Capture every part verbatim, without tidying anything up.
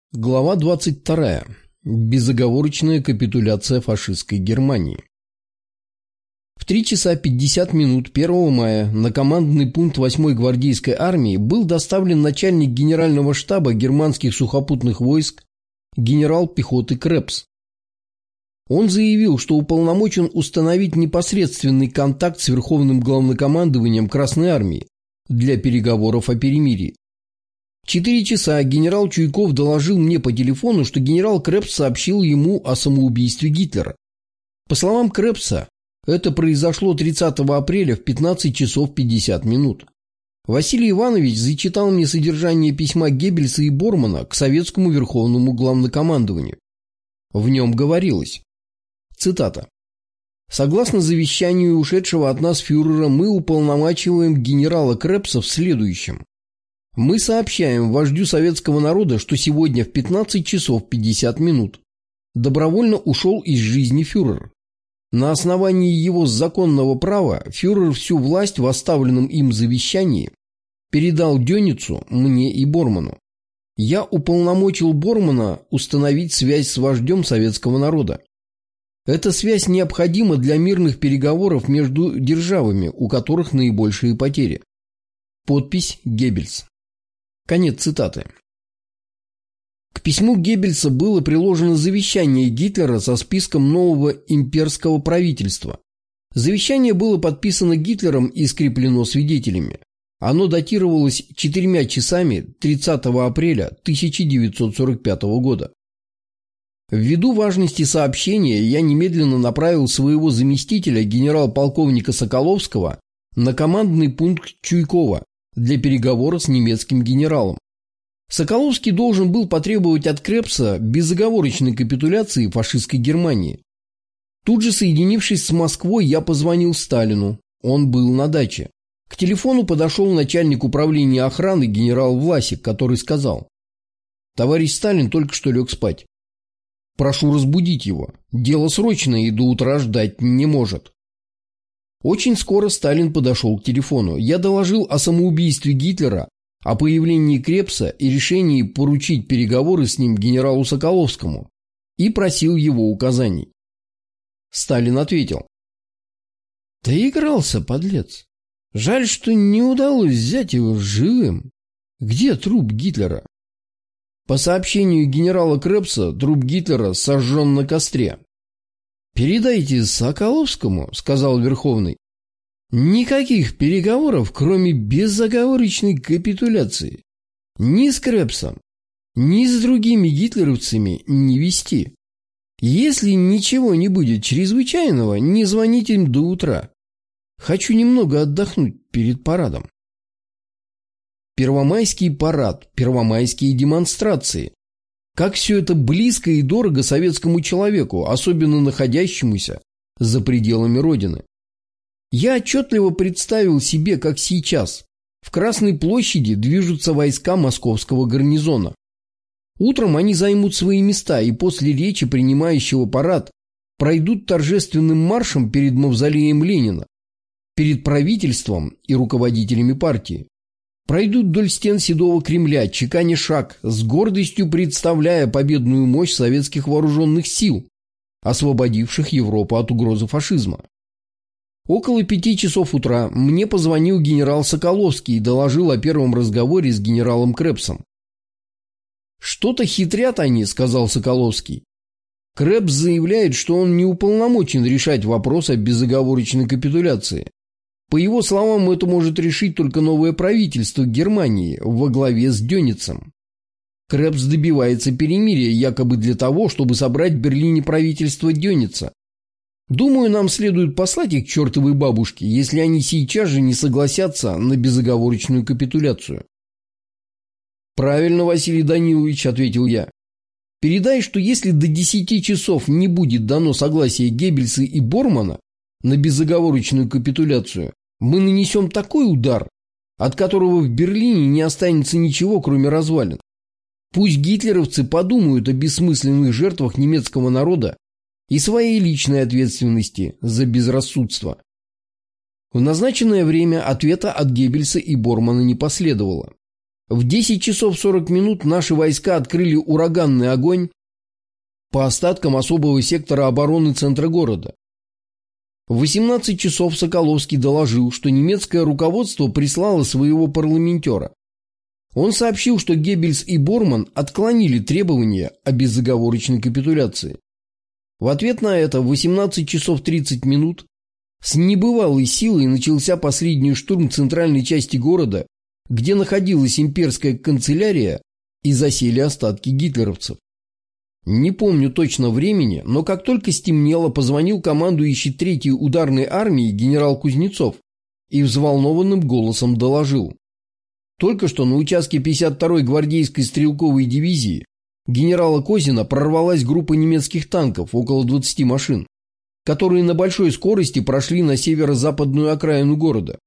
Глава двадцать вторая. Безоговорочная капитуляция фашистской Германии. В три часа пятьдесят минут первого мая на командный пункт восьмой гвардейской армии был доставлен начальник генерального штаба германских сухопутных войск генерал пехоты Крепс. Он заявил, что уполномочен установить непосредственный контакт с Верховным главнокомандованием Красной армии для переговоров о перемирии. В четыре часа генерал Чуйков доложил мне по телефону, что генерал Крепс сообщил ему о самоубийстве Гитлера. По словам Крепса, это произошло тридцатого апреля в пятнадцать часов пятьдесят минут. Василий Иванович зачитал мне содержание письма Геббельса и Бормана к советскому Верховному главнокомандованию. В нем говорилось, цитата: «Согласно завещанию ушедшего от нас фюрера, мы уполномачиваем генерала Крепса в следующем. Мы сообщаем вождю советского народа, что сегодня в пятнадцать часов пятьдесят минут добровольно ушел из жизни фюрер. На основании его законного права фюрер всю власть в оставленном им завещании передал Дёницу, мне и Борману. Я уполномочил Бормана установить связь с вождем советского народа. Эта связь необходима для мирных переговоров между державами, у которых наибольшие потери. Подпись Геббельс». Конец цитаты. К письму Геббельса было приложено завещание Гитлера со списком нового имперского правительства. Завещание было подписано Гитлером и скреплено свидетелями. Оно датировалось четырьмя часами тридцатого апреля тысяча девятьсот сорок пятого года. Ввиду важности сообщения я немедленно направил своего заместителя генерал-полковника Соколовского на командный пункт Чуйкова для переговора с немецким генералом. Соколовский должен был потребовать от Крепса безоговорочной капитуляции фашистской Германии. Тут же, соединившись с Москвой, я позвонил Сталину. Он был на даче. К телефону подошел начальник управления охраны генерал Власик, который сказал: «Товарищ Сталин только что лег спать. Прошу разбудить его. Дело срочное и до утра ждать не может». Очень скоро Сталин подошел к телефону. Я доложил о самоубийстве Гитлера, о появлении Крепса и решении поручить переговоры с ним генералу Соколовскому и просил его указаний. Сталин ответил: «Доигрался, подлец. Жаль, что не удалось взять его живым. Где труп Гитлера?» По сообщению генерала Крепса, труп Гитлера сожжен на костре. «Передайте Соколовскому, — сказал Верховный, — никаких переговоров, кроме безоговорочной капитуляции, ни с Крепсом, ни с другими гитлеровцами не вести. Если ничего не будет чрезвычайного, не звоните им до утра. Хочу немного отдохнуть перед парадом». Первомайский парад, первомайские демонстрации. Как все это близко и дорого советскому человеку, особенно находящемуся за пределами Родины. Я отчетливо представил себе, как сейчас в Красной площади движутся войска московского гарнизона. Утром они займут свои места и после речи принимающего парад пройдут торжественным маршем перед мавзолеем Ленина, перед правительством и руководителями партии. Пройдут вдоль стен Седого Кремля, чеканя шаг, с гордостью представляя победную мощь советских вооруженных сил, освободивших Европу от угрозы фашизма. Около пяти часов утра мне позвонил генерал Соколовский и доложил о первом разговоре с генералом Крепсом. «Что-то хитрят они», — сказал Соколовский. «Крепс заявляет, что он не уполномочен решать вопрос о безоговорочной капитуляции. По его словам, это может решить только новое правительство Германии во главе с Дёницем. Крепс добивается перемирия якобы для того, чтобы собрать в Берлине правительство Дёница. Думаю, нам следует послать их к чертовой бабушке, если они сейчас же не согласятся на безоговорочную капитуляцию». «Правильно, Василий Данилович», — ответил я. «Передай, что если до десяти часов не будет дано согласие Геббельса и Бормана на безоговорочную капитуляцию, мы нанесем такой удар, от которого в Берлине не останется ничего, кроме развалин. Пусть гитлеровцы подумают о бессмысленных жертвах немецкого народа и своей личной ответственности за безрассудство». В назначенное время ответа от Геббельса и Бормана не последовало. В десять часов сорок минут наши войска открыли ураганный огонь по остаткам особого сектора обороны центра города. В восемнадцать часов Соколовский доложил, что немецкое руководство прислало своего парламентера. Он сообщил, что Геббельс и Борман отклонили требования о безоговорочной капитуляции. В ответ на это в восемнадцать часов тридцать минут с небывалой силой начался последний штурм центральной части города, где находилась имперская канцелярия, и засели остатки гитлеровцев. Не помню точно времени, но как только стемнело, позвонил командующий третьей ударной армией генерал Кузнецов и взволнованным голосом доложил. Только что на участке пятьдесят второй гвардейской стрелковой дивизии генерала Козина прорвалась группа немецких танков, около двадцати машин, которые на большой скорости прошли на северо-западную окраину города.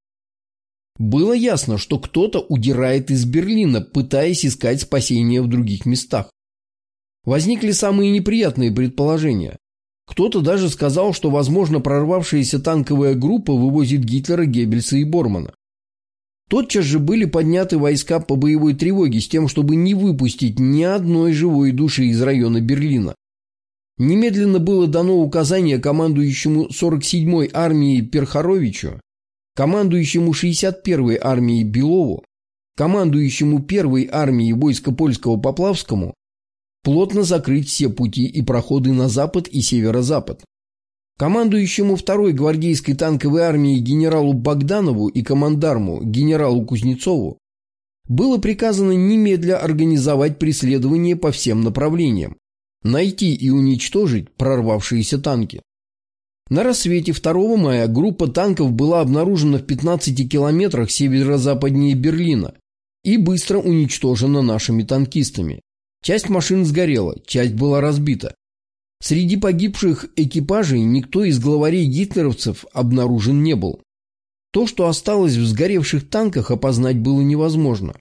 Было ясно, что кто-то удирает из Берлина, пытаясь искать спасения в других местах. Возникли самые неприятные предположения. Кто-то даже сказал, что, возможно, прорвавшаяся танковая группа вывозит Гитлера, Геббельса и Бормана. Тотчас же были подняты войска по боевой тревоге с тем, чтобы не выпустить ни одной живой души из района Берлина. Немедленно было дано указание командующему сорок седьмой армией Перхаровичу, командующему шестьдесят первой армией Белову, командующему первой армией войска польского Поплавскому плотно закрыть все пути и проходы на запад и северо-запад. Командующему второй гвардейской танковой армией генералу Богданову и командарму генералу Кузнецову было приказано немедля организовать преследование по всем направлениям, найти и уничтожить прорвавшиеся танки. На рассвете второго мая группа танков была обнаружена в пятнадцати километрах северо-западнее Берлина и быстро уничтожена нашими танкистами. Часть машин сгорела, часть была разбита. Среди погибших экипажей никто из главарей гитлеровцев обнаружен не был. То, что осталось в сгоревших танках, опознать было невозможно.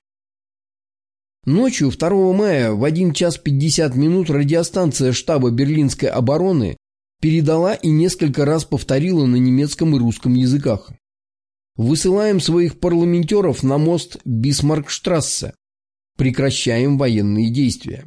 Ночью второго мая в один час пятьдесят минут радиостанция штаба Берлинской обороны передала и несколько раз повторила на немецком и русском языках. Высылаем своих парламентеров на мост Бисмаркштрассе. Прекращаем военные действия.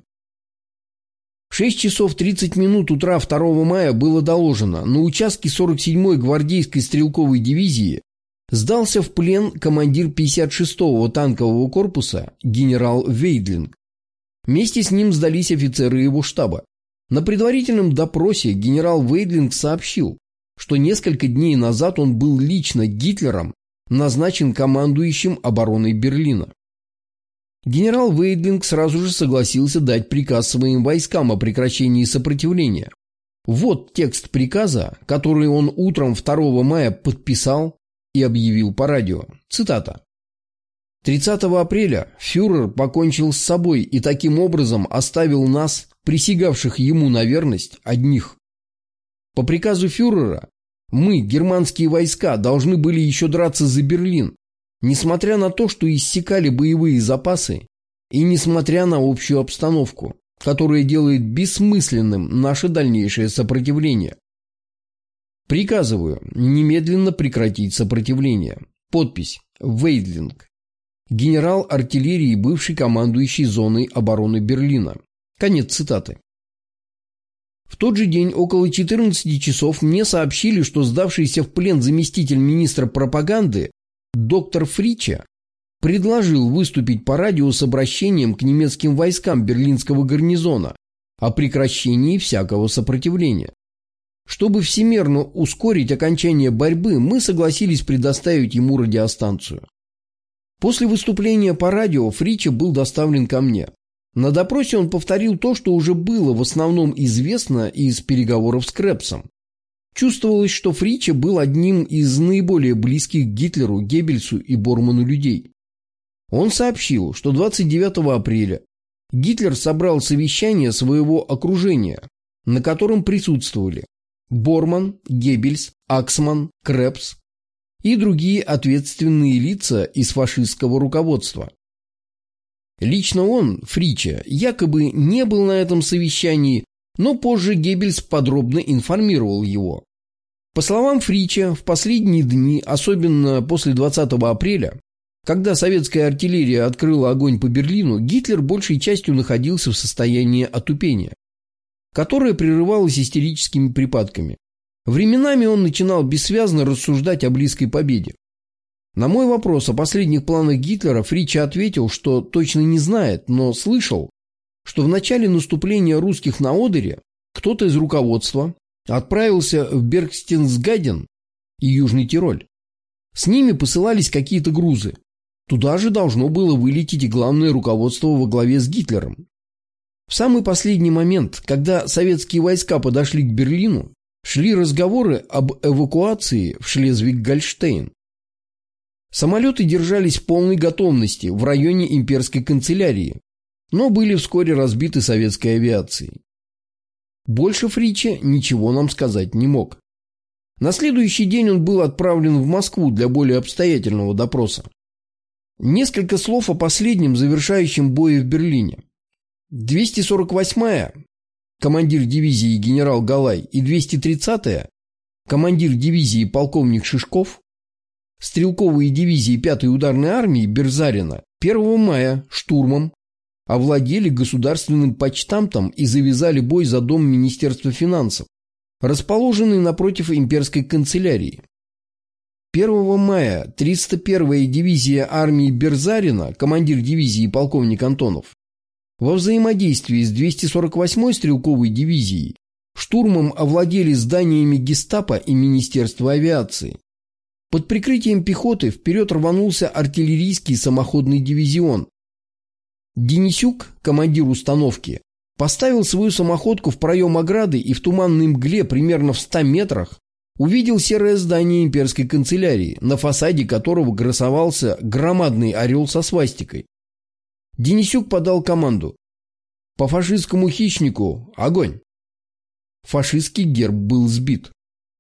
В шесть часов тридцать минут утра второго мая было доложено, на участке сорок седьмой гвардейской стрелковой дивизии сдался в плен командир пятьдесят шестого танкового корпуса генерал Вейдлинг. Вместе с ним сдались офицеры его штаба. На предварительном допросе генерал Вейдлинг сообщил, что несколько дней назад он был лично Гитлером назначен командующим обороной Берлина. Генерал Вейдлинг сразу же согласился дать приказ своим войскам о прекращении сопротивления. Вот текст приказа, который он утром второго мая подписал и объявил по радио. Цитата. тридцатого апреля фюрер покончил с собой и таким образом оставил нас, присягавших ему на верность, одних. По приказу фюрера мы, германские войска, должны были еще драться за Берлин, несмотря на то, что иссякали боевые запасы, и несмотря на общую обстановку, которая делает бессмысленным наше дальнейшее сопротивление. Приказываю немедленно прекратить сопротивление. Подпись Вейдлинг. Генерал артиллерии, бывший командующий зоной обороны Берлина. Конец цитаты. В тот же день около четырнадцати часов мне сообщили, что сдавшийся в плен заместитель министра пропаганды доктор Фриче предложил выступить по радио с обращением к немецким войскам берлинского гарнизона о прекращении всякого сопротивления. Чтобы всемерно ускорить окончание борьбы, мы согласились предоставить ему радиостанцию. После выступления по радио Фриче был доставлен ко мне. На допросе он повторил то, что уже было в основном известно из переговоров с Крепсом. Чувствовалось, что Фриче был одним из наиболее близких к Гитлеру, Геббельсу и Борману людей. Он сообщил, что двадцать девятого апреля Гитлер собрал совещание своего окружения, на котором присутствовали Борман, Геббельс, Аксман, Крепс и другие ответственные лица из фашистского руководства. Лично он, Фриче, якобы не был на этом совещании, но позже Геббельс подробно информировал его. По словам Фриче, в последние дни, особенно после двадцатого апреля, Когда советская артиллерия открыла огонь по Берлину, Гитлер большей частью находился в состоянии отупения, которое прерывалось истерическими припадками. Временами он начинал бессвязно рассуждать о близкой победе. На мой вопрос о последних планах Гитлера Фриче ответил, что точно не знает, но слышал, что в начале наступления русских на Одере кто-то из руководства отправился в Бергхтесгаден и Южный Тироль. С ними посылались какие-то грузы. Туда же должно было вылететь и главное руководство во главе с Гитлером. В самый последний момент, когда советские войска подошли к Берлину, шли разговоры об эвакуации в Шлезвиг-Гольштейн. Самолеты держались в полной готовности в районе имперской канцелярии, но были вскоре разбиты советской авиацией. Больше Фриче ничего нам сказать не мог. На следующий день он был отправлен в Москву для более обстоятельного допроса. Несколько слов о последнем завершающем бое в Берлине. двести сорок восьмая, командир дивизии генерал Галай, и двести тридцатая, командир дивизии полковник Шишков, стрелковые дивизии пятой ударной армии Берзарина первого мая штурмом овладели государственным почтамтом и завязали бой за дом Министерства финансов, расположенный напротив имперской канцелярии. первого мая триста первая дивизия армии Берзарина, командир дивизии полковник Антонов, во взаимодействии с двести сорок восьмой стрелковой дивизией штурмом овладели зданиями гестапо и Министерства авиации. Под прикрытием пехоты вперед рванулся артиллерийский самоходный дивизион. Денисюк, командир установки, поставил свою самоходку в проем ограды и в туманной мгле примерно в ста метрах увидел серое здание имперской канцелярии, на фасаде которого красовался громадный орел со свастикой. Денисюк подал команду: «По фашистскому хищнику огонь!» Фашистский герб был сбит.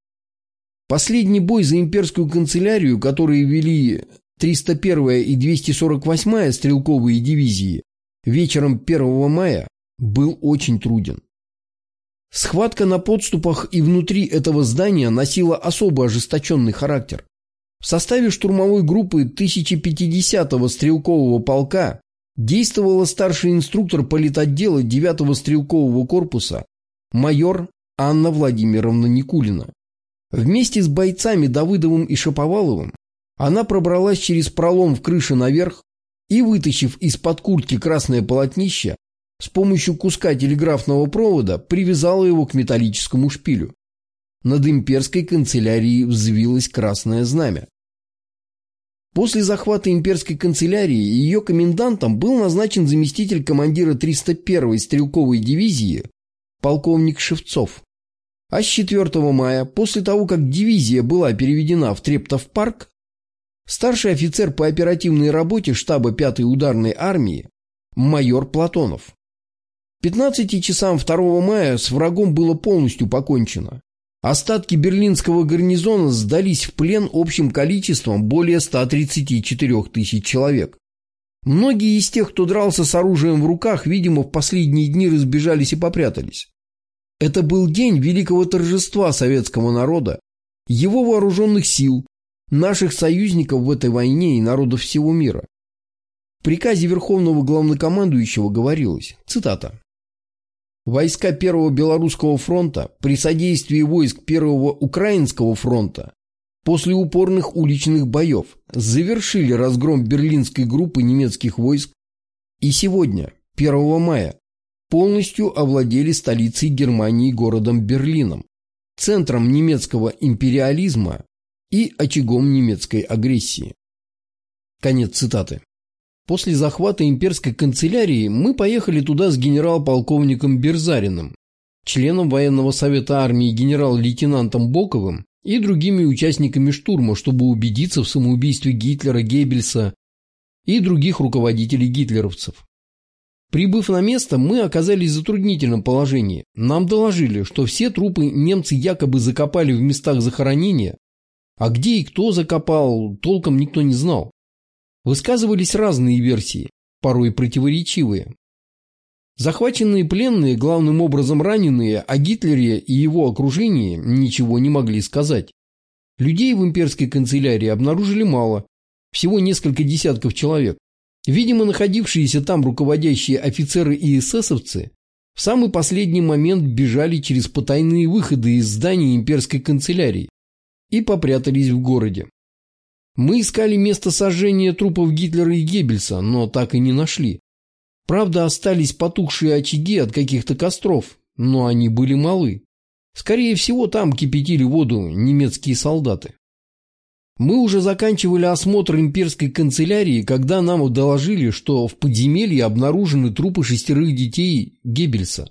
Последний бой за имперскую канцелярию, который вели триста первая и двести сорок восьмая стрелковые дивизии вечером первого мая, был очень труден. Схватка на подступах и внутри этого здания носила особо ожесточенный характер. В составе штурмовой группы тысяча пятидесятого стрелкового полка действовала старший инструктор политотдела девятого стрелкового корпуса майор Анна Владимировна Никулина. Вместе с бойцами Давыдовым и Шаповаловым она пробралась через пролом в крыше наверх и, вытащив из-под куртки красное полотнище, с помощью куска телеграфного провода привязала его к металлическому шпилю. Над имперской канцелярией взвилось красное знамя. После захвата имперской канцелярии ее комендантом был назначен заместитель командира триста первой стрелковой дивизии полковник Шевцов. А с четвёртого мая, после того, как дивизия была переведена в Трептов-парк, старший офицер по оперативной работе штаба пятой ударной армии майор Платонов. К пятнадцати часам второго мая с врагом было полностью покончено. Остатки берлинского гарнизона сдались в плен общим количеством более ста тридцати четырёх тысяч человек. Многие из тех, кто дрался с оружием в руках, видимо, в последние дни разбежались и попрятались. Это был день великого торжества советского народа, его вооруженных сил, наших союзников в этой войне и народов всего мира. В приказе Верховного Главнокомандующего говорилось, цитата: «Войска Первого Белорусского фронта при содействии войск Первого Украинского фронта после упорных уличных боев завершили разгром берлинской группы немецких войск и сегодня, первого мая, полностью овладели столицей Германии городом Берлином, центром немецкого империализма и очагом немецкой агрессии». Конец цитаты. После захвата имперской канцелярии мы поехали туда с генерал-полковником Берзариным, членом военного совета армии генерал-лейтенантом Боковым и другими участниками штурма, чтобы убедиться в самоубийстве Гитлера, Геббельса и других руководителей гитлеровцев. Прибыв на место, мы оказались в затруднительном положении. Нам доложили, что все трупы немцы якобы закопали в местах захоронения, а где и кто закопал, толком никто не знал. Высказывались разные версии, порой противоречивые. Захваченные пленные, главным образом раненые, о Гитлере и его окружении ничего не могли сказать. Людей в имперской канцелярии обнаружили мало, Всего несколько десятков человек. Видимо, находившиеся там руководящие офицеры и эсэсовцы в самый последний момент бежали через потайные выходы из здания имперской канцелярии и попрятались в городе. Мы искали место сожжения трупов Гитлера и Геббельса, но так и не нашли. Правда, остались потухшие очаги от каких-то костров, но они были малы. Скорее всего, там кипятили воду немецкие солдаты. Мы уже заканчивали осмотр имперской канцелярии, когда нам доложили, что в подземелье обнаружены трупы шестерых детей Геббельса.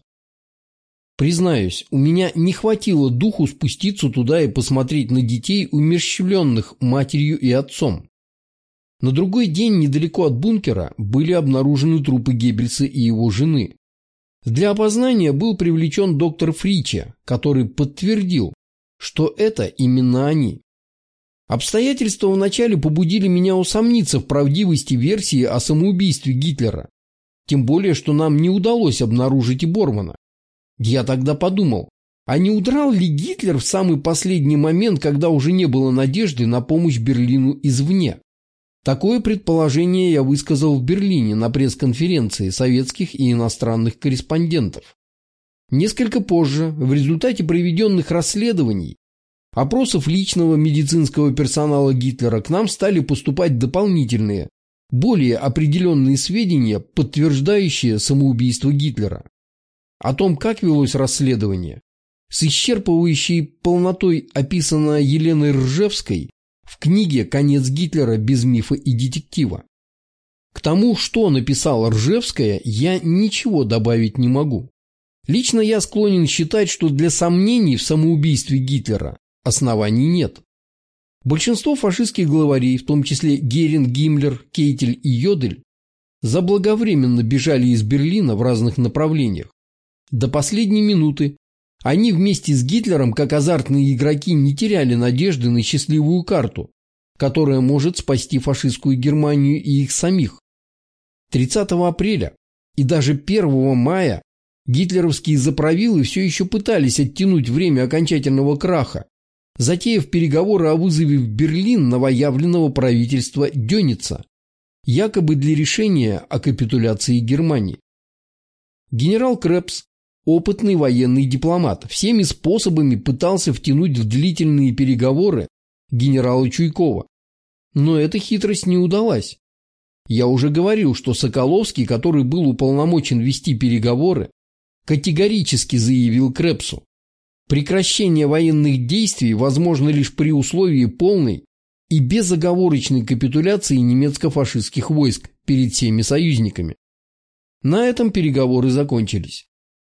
Признаюсь, у меня не хватило духу спуститься туда и посмотреть на детей, умерщвленных матерью и отцом. На другой день недалеко от бункера были обнаружены трупы Геббельса и его жены. Для опознания был привлечен доктор Фриче, который подтвердил, что это именно они. Обстоятельства вначале побудили меня усомниться в правдивости версии о самоубийстве Гитлера, тем более, что нам не удалось обнаружить и Бормана. Я тогда подумал, а не удрал ли Гитлер в самый последний момент, когда уже не было надежды на помощь Берлину извне? Такое предположение я высказал в Берлине на пресс-конференции советских и иностранных корреспондентов. Несколько позже, в результате проведенных расследований, опросов личного медицинского персонала Гитлера, к нам стали поступать дополнительные, более определенные сведения, подтверждающие самоубийство Гитлера. О том, как велось расследование, с исчерпывающей полнотой описано Еленой Ржевской в книге «Конец Гитлера без мифа и детектива». К тому, что написала Ржевская, я ничего добавить не могу. Лично я склонен считать, что для сомнений в самоубийстве Гитлера оснований нет. Большинство фашистских главарей, в том числе Геринг, Гиммлер, Кейтель и Йодель, заблаговременно бежали из Берлина в разных направлениях. До последней минуты они вместе с Гитлером, как азартные игроки, не теряли надежды на счастливую карту, которая может спасти фашистскую Германию и их самих. тридцатого апреля и даже первого мая гитлеровские заправилы все еще пытались оттянуть время окончательного краха, затеяв переговоры о вызове в Берлин новоявленного правительства Дёница, якобы для решения о капитуляции Германии. Генерал Крепс, опытный военный дипломат, всеми способами пытался втянуть в длительные переговоры генерала Чуйкова. Но эта хитрость не удалась. Я уже говорил, что Соколовский, который был уполномочен вести переговоры, категорически заявил Крепсу: прекращение военных действий возможно лишь при условии полной и безоговорочной капитуляции немецко-фашистских войск перед всеми союзниками. На этом переговоры закончились.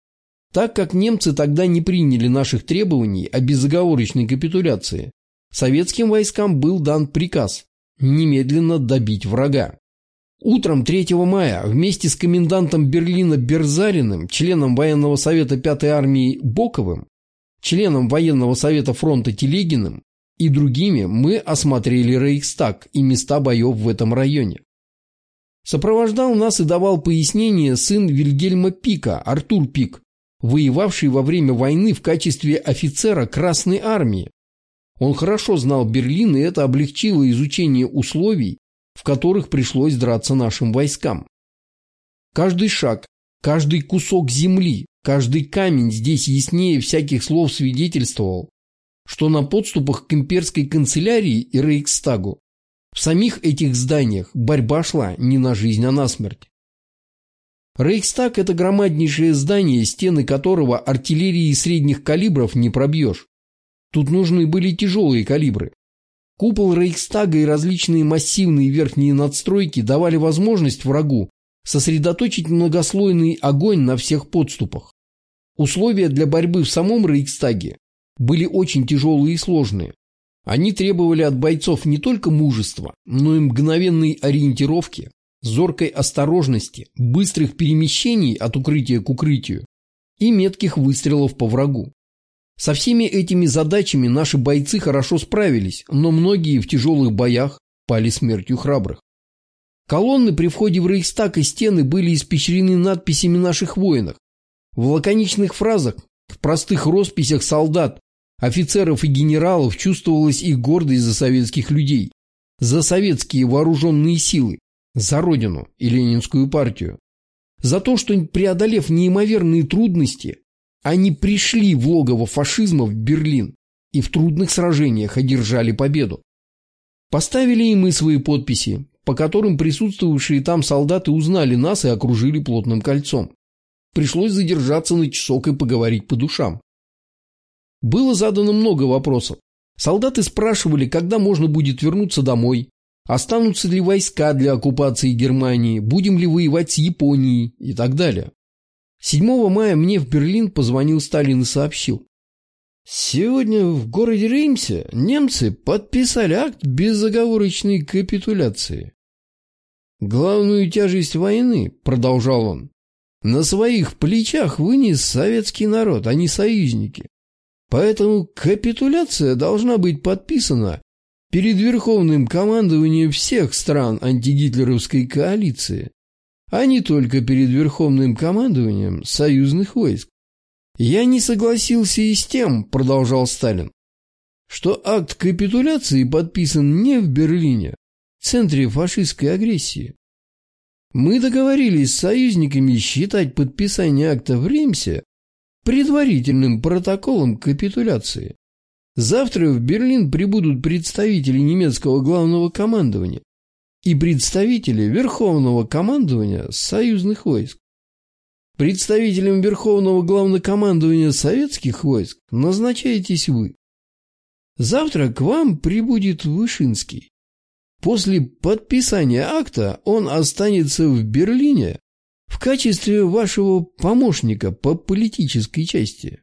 Так как немцы тогда не приняли наших требований о безоговорочной капитуляции, советским войскам был дан приказ немедленно добить врага. Утром третьего мая вместе с комендантом Берлина Берзариным, членом военного совета пятой армии Боковым, членом военного совета фронта Телегиным и другими мы осмотрели Рейхстаг и места боев в этом районе. Сопровождал нас и давал пояснения сын Вильгельма Пика, Артур Пик, воевавший во время войны в качестве офицера Красной армии. Он хорошо знал Берлин, и это облегчило изучение условий, в которых пришлось драться нашим войскам. Каждый шаг, каждый кусок земли, каждый камень здесь яснее всяких слов свидетельствовал, что на подступах к имперской канцелярии и Рейхстагу в самих этих зданиях борьба шла не на жизнь, а на смерть. Рейхстаг – это громаднейшее здание, стены которого артиллерии средних калибров не пробьешь. Тут нужны были тяжелые калибры. Купол Рейхстага и различные массивные верхние надстройки давали возможность врагу сосредоточить многослойный огонь на всех подступах. Условия для борьбы в самом Рейхстаге были очень тяжелые и сложные. Они требовали от бойцов не только мужества, но и мгновенной ориентировки, зоркой осторожности, быстрых перемещений от укрытия к укрытию и метких выстрелов по врагу. Со всеми этими задачами наши бойцы хорошо справились, но многие в тяжелых боях пали смертью храбрых. Колонны при входе в Рейхстаг и стены были испещрены надписями наших воинов. В лаконичных фразах, в простых росписях солдат, офицеров и генералов чувствовалась их гордость за советских людей, за советские вооруженные силы, за Родину и Ленинскую партию. За то, что, преодолев неимоверные трудности, они пришли в логово фашизма в Берлин и в трудных сражениях одержали победу. Поставили и мы свои подписи, по которым присутствовавшие там солдаты узнали нас и окружили плотным кольцом. Пришлось задержаться на часок и поговорить по душам. Было задано много вопросов. Солдаты спрашивали, когда можно будет вернуться домой, останутся ли войска для оккупации Германии, будем ли воевать с Японией и так далее. седьмого мая мне в Берлин позвонил Сталин и сообщил: сегодня в городе Реймсе немцы подписали акт безоговорочной капитуляции. Главную тяжесть войны, продолжал он, на своих плечах вынес советский народ, а не союзники. Поэтому капитуляция должна быть подписана перед верховным командованием всех стран антигитлеровской коалиции, а не только перед верховным командованием союзных войск. Я не согласился и с тем, продолжал Сталин, что акт капитуляции подписан не в Берлине, в центре фашистской агрессии. Мы договорились с союзниками считать подписание акта в Реймсе предварительным протоколом капитуляции. Завтра в Берлин прибудут представители немецкого главного командования и представители верховного командования союзных войск. Представителем верховного главнокомандования советских войск назначаетесь вы. Завтра к вам прибудет Вышинский. После подписания акта он останется в Берлине в качестве вашего помощника по политической части.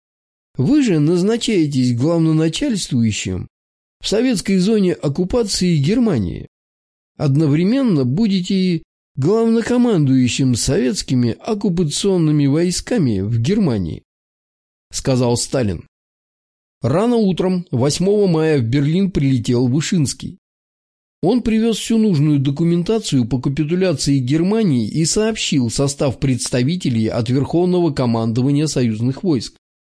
Вы же назначаетесь главноначальствующим в советской зоне оккупации Германии. Одновременно будете и главнокомандующим советскими оккупационными войсками в Германии, сказал Сталин. Рано утром восьмого мая в Берлин прилетел Вышинский. Он привез всю нужную документацию по капитуляции Германии и сообщил состав представителей от Верховного командования союзных войск.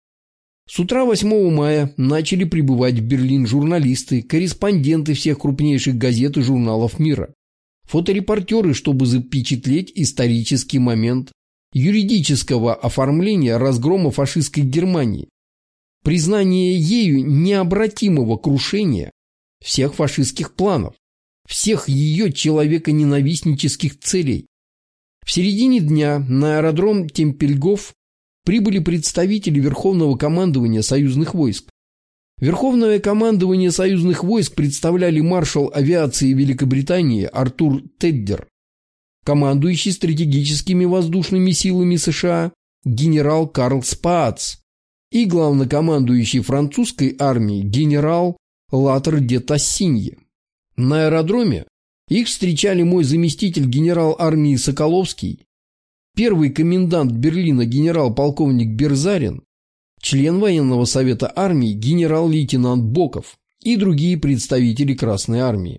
С утра восьмого мая начали прибывать в Берлин журналисты, корреспонденты всех крупнейших газет и журналов мира, фоторепортеры, чтобы запечатлеть исторический момент юридического оформления разгрома фашистской Германии, признание ею необратимого крушения всех фашистских планов, всех ее человеконенавистнических целей. В середине дня на аэродром Темпельгоф прибыли представители Верховного командования союзных войск. Верховное командование союзных войск представляли маршал авиации Великобритании Артур Теддер, командующий стратегическими воздушными силами США генерал Карл Спаац и главнокомандующий французской армией генерал Латер де Тассиньи. На аэродроме их встречали мой заместитель генерал армии Соколовский, первый комендант Берлина генерал-полковник Берзарин, член военного совета армии генерал-лейтенант Боков и другие представители Красной армии.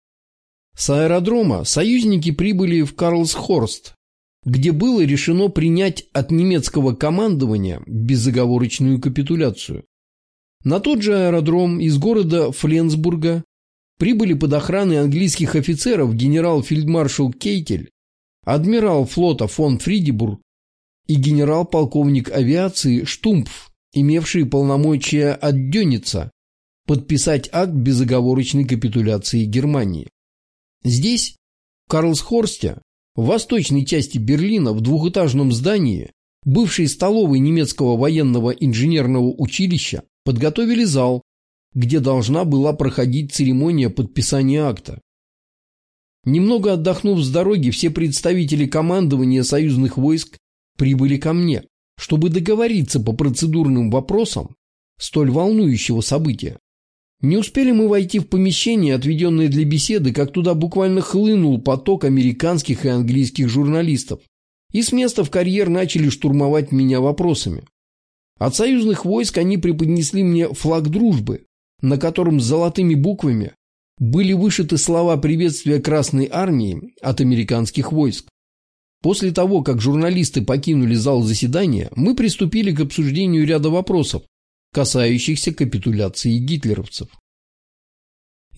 С аэродрома союзники прибыли в Карлсхорст, где было решено принять от немецкого командования безоговорочную капитуляцию. На тот же аэродром из города Фленсбурга прибыли под охраной английских офицеров генерал-фельдмаршал Кейтель, адмирал флота фон Фридебург и генерал-полковник авиации Штумпф, имевшие полномочия от Дёница подписать акт безоговорочной капитуляции Германии. Здесь, в Карлсхорсте, в восточной части Берлина, в двухэтажном здании, бывшей столовой немецкого военного инженерного училища, подготовили зал, где должна была проходить церемония подписания акта. Немного отдохнув с дороги, все представители командования союзных войск прибыли ко мне, чтобы договориться по процедурным вопросам столь волнующего события. Не успели мы войти в помещение, отведенное для беседы, как туда буквально хлынул поток американских и английских журналистов, и с места в карьер начали штурмовать меня вопросами. От союзных войск они преподнесли мне флаг дружбы, на котором с золотыми буквами были вышиты слова приветствия Красной армии от американских войск. После того, как журналисты покинули зал заседания, мы приступили к обсуждению ряда вопросов, касающихся капитуляции гитлеровцев.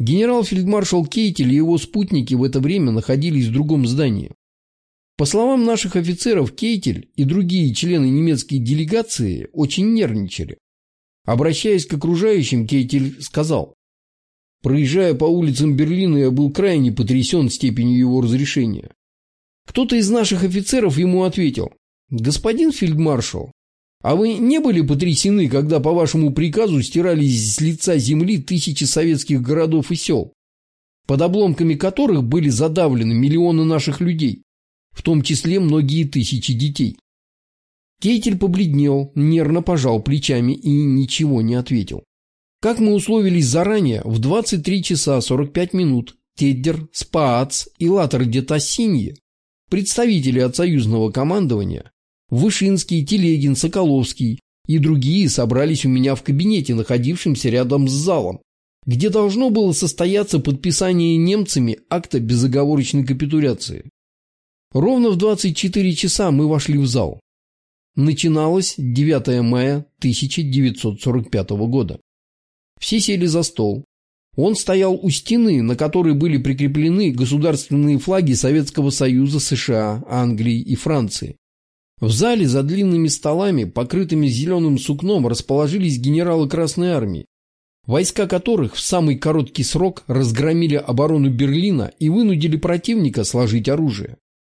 Генерал-фельдмаршал Кейтель и его спутники в это время находились в другом здании. По словам наших офицеров, Кейтель и другие члены немецкой делегации очень нервничали. Обращаясь к окружающим, Кейтель сказал: «Проезжая по улицам Берлина, я был крайне потрясен степенью его разрешения». Кто-то из наших офицеров ему ответил: «Господин фельдмаршал, а вы не были потрясены, когда по вашему приказу стирались с лица земли тысячи советских городов и сел, под обломками которых были задавлены миллионы наших людей, в том числе многие тысячи детей?» Кейтель побледнел, нервно пожал плечами и ничего не ответил. Как мы условились заранее, в двадцать три часа сорок пять минут Теддер, Спаац и Латер де Тассиньи, представители от союзного командования, Вышинский, Телегин, Соколовский и другие собрались у меня в кабинете, находившемся рядом с залом, где должно было состояться подписание немцами акта безоговорочной капитуляции. Ровно в двадцать четыре часа мы вошли в зал. Начиналось девятое мая тысяча девятьсот сорок пятого года. Все сели за стол. Он стоял у стены, на которой были прикреплены государственные флаги Советского Союза, США, Англии и Франции. В зале за длинными столами, покрытыми зеленым сукном, расположились генералы Красной Армии, войска которых в самый короткий срок разгромили оборону Берлина и вынудили противника сложить оружие.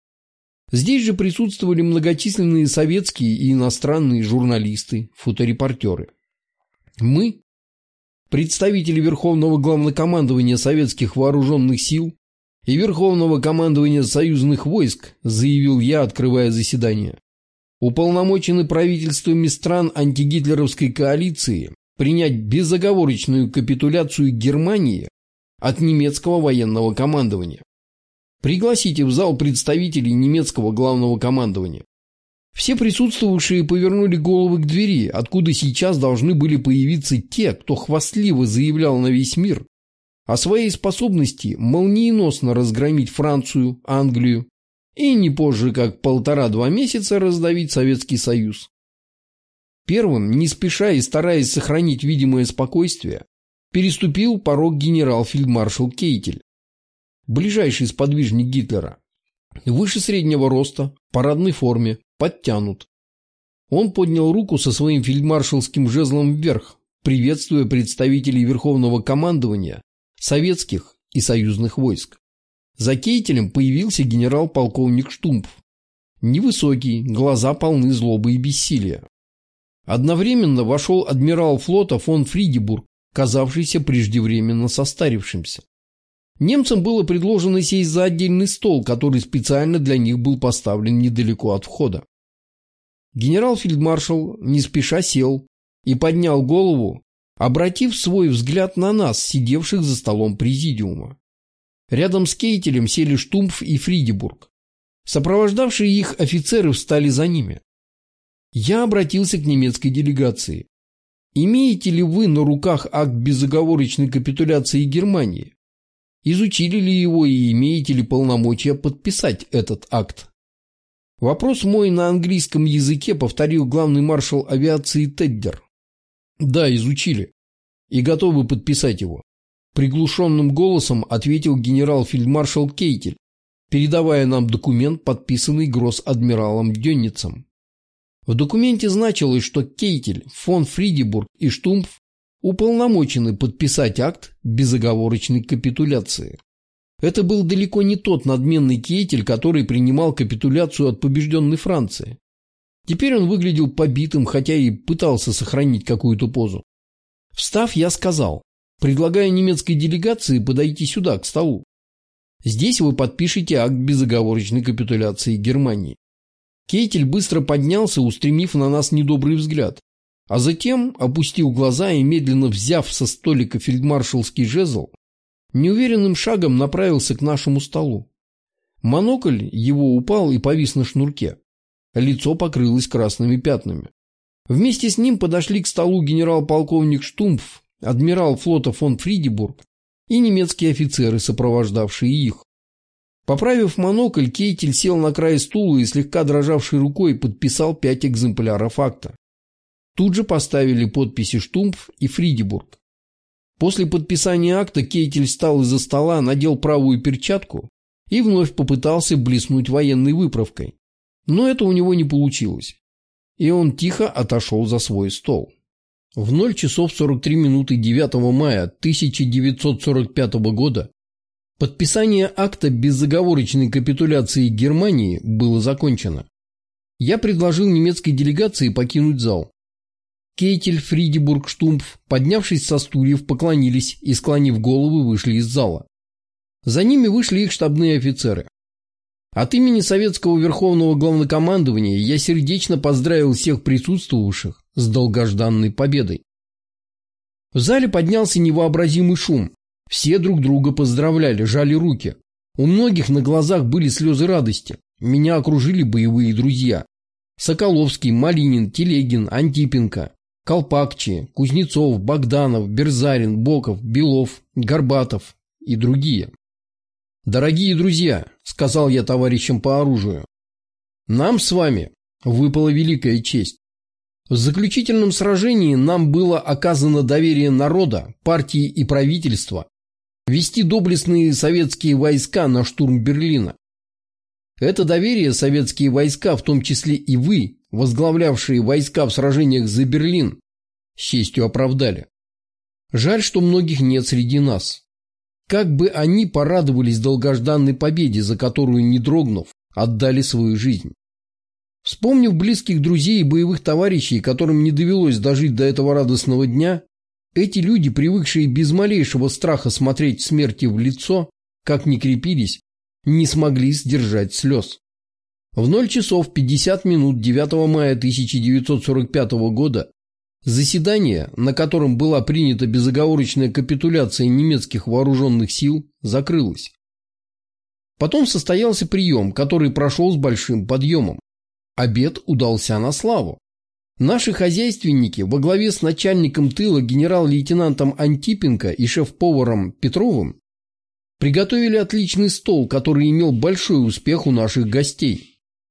Здесь же присутствовали многочисленные советские и иностранные журналисты, фоторепортеры. Мы, представители Верховного Главнокомандования Советских Вооруженных Сил и Верховного Командования Союзных Войск, заявил я, открывая заседание, уполномочены правительствами стран антигитлеровской коалиции принять безоговорочную капитуляцию Германии от немецкого военного командования. Пригласите в зал представителей немецкого главного командования. Все присутствовавшие повернули головы к двери, откуда сейчас должны были появиться те, кто хвастливо заявлял на весь мир о своей способности молниеносно разгромить Францию, Англию и не позже, как полтора-два месяца, раздавить Советский Союз. Первым, не спеша и стараясь сохранить видимое спокойствие, переступил порог генерал-фельдмаршал Кейтель, ближайший сподвижник Гитлера. Выше среднего роста, в парадной форме, подтянут. Он поднял руку со своим фельдмаршалским жезлом вверх, приветствуя представителей Верховного командования советских и союзных войск. За Кейтелем появился генерал-полковник Штумпф. Невысокий, глаза полны злобы и бессилия. Одновременно вошел адмирал флота фон Фридебург, казавшийся преждевременно состарившимся. Немцам было предложено сесть за отдельный стол, который специально для них был поставлен недалеко от входа. Генерал-фельдмаршал не спеша сел и поднял голову, обратив свой взгляд на нас, сидевших за столом президиума. Рядом с Кейтелем сели Штумпф и Фридебург. Сопровождавшие их офицеры встали за ними. Я обратился к немецкой делегации. Имеете ли вы на руках акт безоговорочной капитуляции Германии? Изучили ли его и имеете ли полномочия подписать этот акт? Вопрос мой на английском языке повторил главный маршал авиации Теддер. Да, изучили. И готовы подписать его. Приглушенным голосом ответил генерал-фельдмаршал Кейтель, передавая нам документ, подписанный гросс-адмиралом Дённицем. В документе значилось, что Кейтель, фон Фридебург и Штумпф уполномочены подписать акт безоговорочной капитуляции. Это был далеко не тот надменный Кейтель, который принимал капитуляцию от побежденной Франции. Теперь он выглядел побитым, хотя и пытался сохранить какую-то позу. Встав, я сказал: предлагаю немецкой делегации подойти сюда, к столу. Здесь вы подпишете акт безоговорочной капитуляции Германии. Кейтель быстро поднялся, устремив на нас недобрый взгляд, а затем опустил глаза и, медленно взяв со столика фельдмаршалский жезл, неуверенным шагом направился к нашему столу. Монокль его упал и повис на шнурке. Лицо покрылось красными пятнами. Вместе с ним подошли к столу генерал-полковник Штумпф, адмирал флота фон Фридебург и немецкие офицеры, сопровождавшие их. Поправив монокль, Кейтель сел на край стула и слегка дрожавшей рукой подписал пять экземпляров акта. Тут же поставили подписи Штумпф и Фридебург. После подписания акта Кейтель встал из-за стола, надел правую перчатку и вновь попытался блеснуть военной выправкой. Но это у него не получилось. И он тихо отошел за свой стол. В ноль часов сорок три минуты девятого мая тысяча девятьсот сорок пятого года подписание акта безоговорочной капитуляции Германии было закончено. Я предложил немецкой делегации покинуть зал. Кейтель, Фридебург, Штумпф, поднявшись со стульев, поклонились и, склонив головы, вышли из зала. За ними вышли их штабные офицеры. От имени Советского Верховного Главнокомандования я сердечно поздравил всех присутствовавших с долгожданной победой. В зале поднялся невообразимый шум. Все друг друга поздравляли, жали руки. У многих на глазах были слезы радости. Меня окружили боевые друзья. Соколовский, Малинин, Телегин, Антипенко, Колпакчи, Кузнецов, Богданов, Берзарин, Боков, Белов, Горбатов и другие. «Дорогие друзья», — сказал я товарищам по оружию, — «нам с вами выпала великая честь. В заключительном сражении нам было оказано доверие народа, партии и правительства вести доблестные советские войска на штурм Берлина. Это доверие советские войска, в том числе и вы, возглавлявшие войска в сражениях за Берлин, с честью оправдали. Жаль, что многих нет среди нас. Как бы они порадовались долгожданной победе, за которую, не дрогнув, отдали свою жизнь. Вспомнив близких друзей и боевых товарищей, которым не довелось дожить до этого радостного дня, эти люди, привыкшие без малейшего страха смотреть смерти в лицо, как ни крепились, не смогли сдержать слез. В ноль часов пятьдесят минут девятого мая тысяча девятьсот сорок пятого года заседание, на котором была принята безоговорочная капитуляция немецких вооруженных сил, закрылось. Потом состоялся прием, который прошел с большим подъемом. Обед удался на славу. Наши хозяйственники во главе с начальником тыла генерал-лейтенантом Антипенко и шеф-поваром Петровым приготовили отличный стол, который имел большой успех у наших гостей.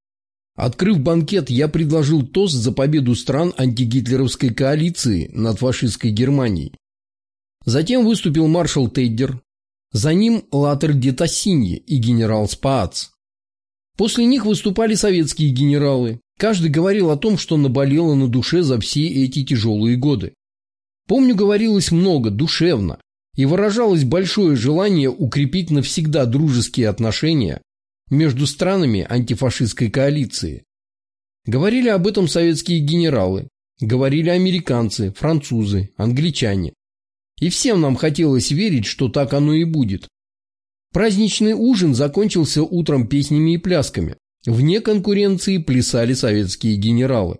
Открыв банкет, я предложил тост за победу стран антигитлеровской коалиции над фашистской Германией. Затем выступил маршал Теддер, за ним Латер де Тассиньи и генерал Спаац. После них выступали советские генералы. Каждый говорил о том, что наболело на душе за все эти тяжелые годы. Помню, говорилось много, душевно, и выражалось большое желание укрепить навсегда дружеские отношения между странами антифашистской коалиции. Говорили об этом советские генералы, говорили американцы, французы, англичане. И всем нам хотелось верить, что так оно и будет. Праздничный ужин закончился утром песнями и плясками. Вне конкуренции плясали советские генералы.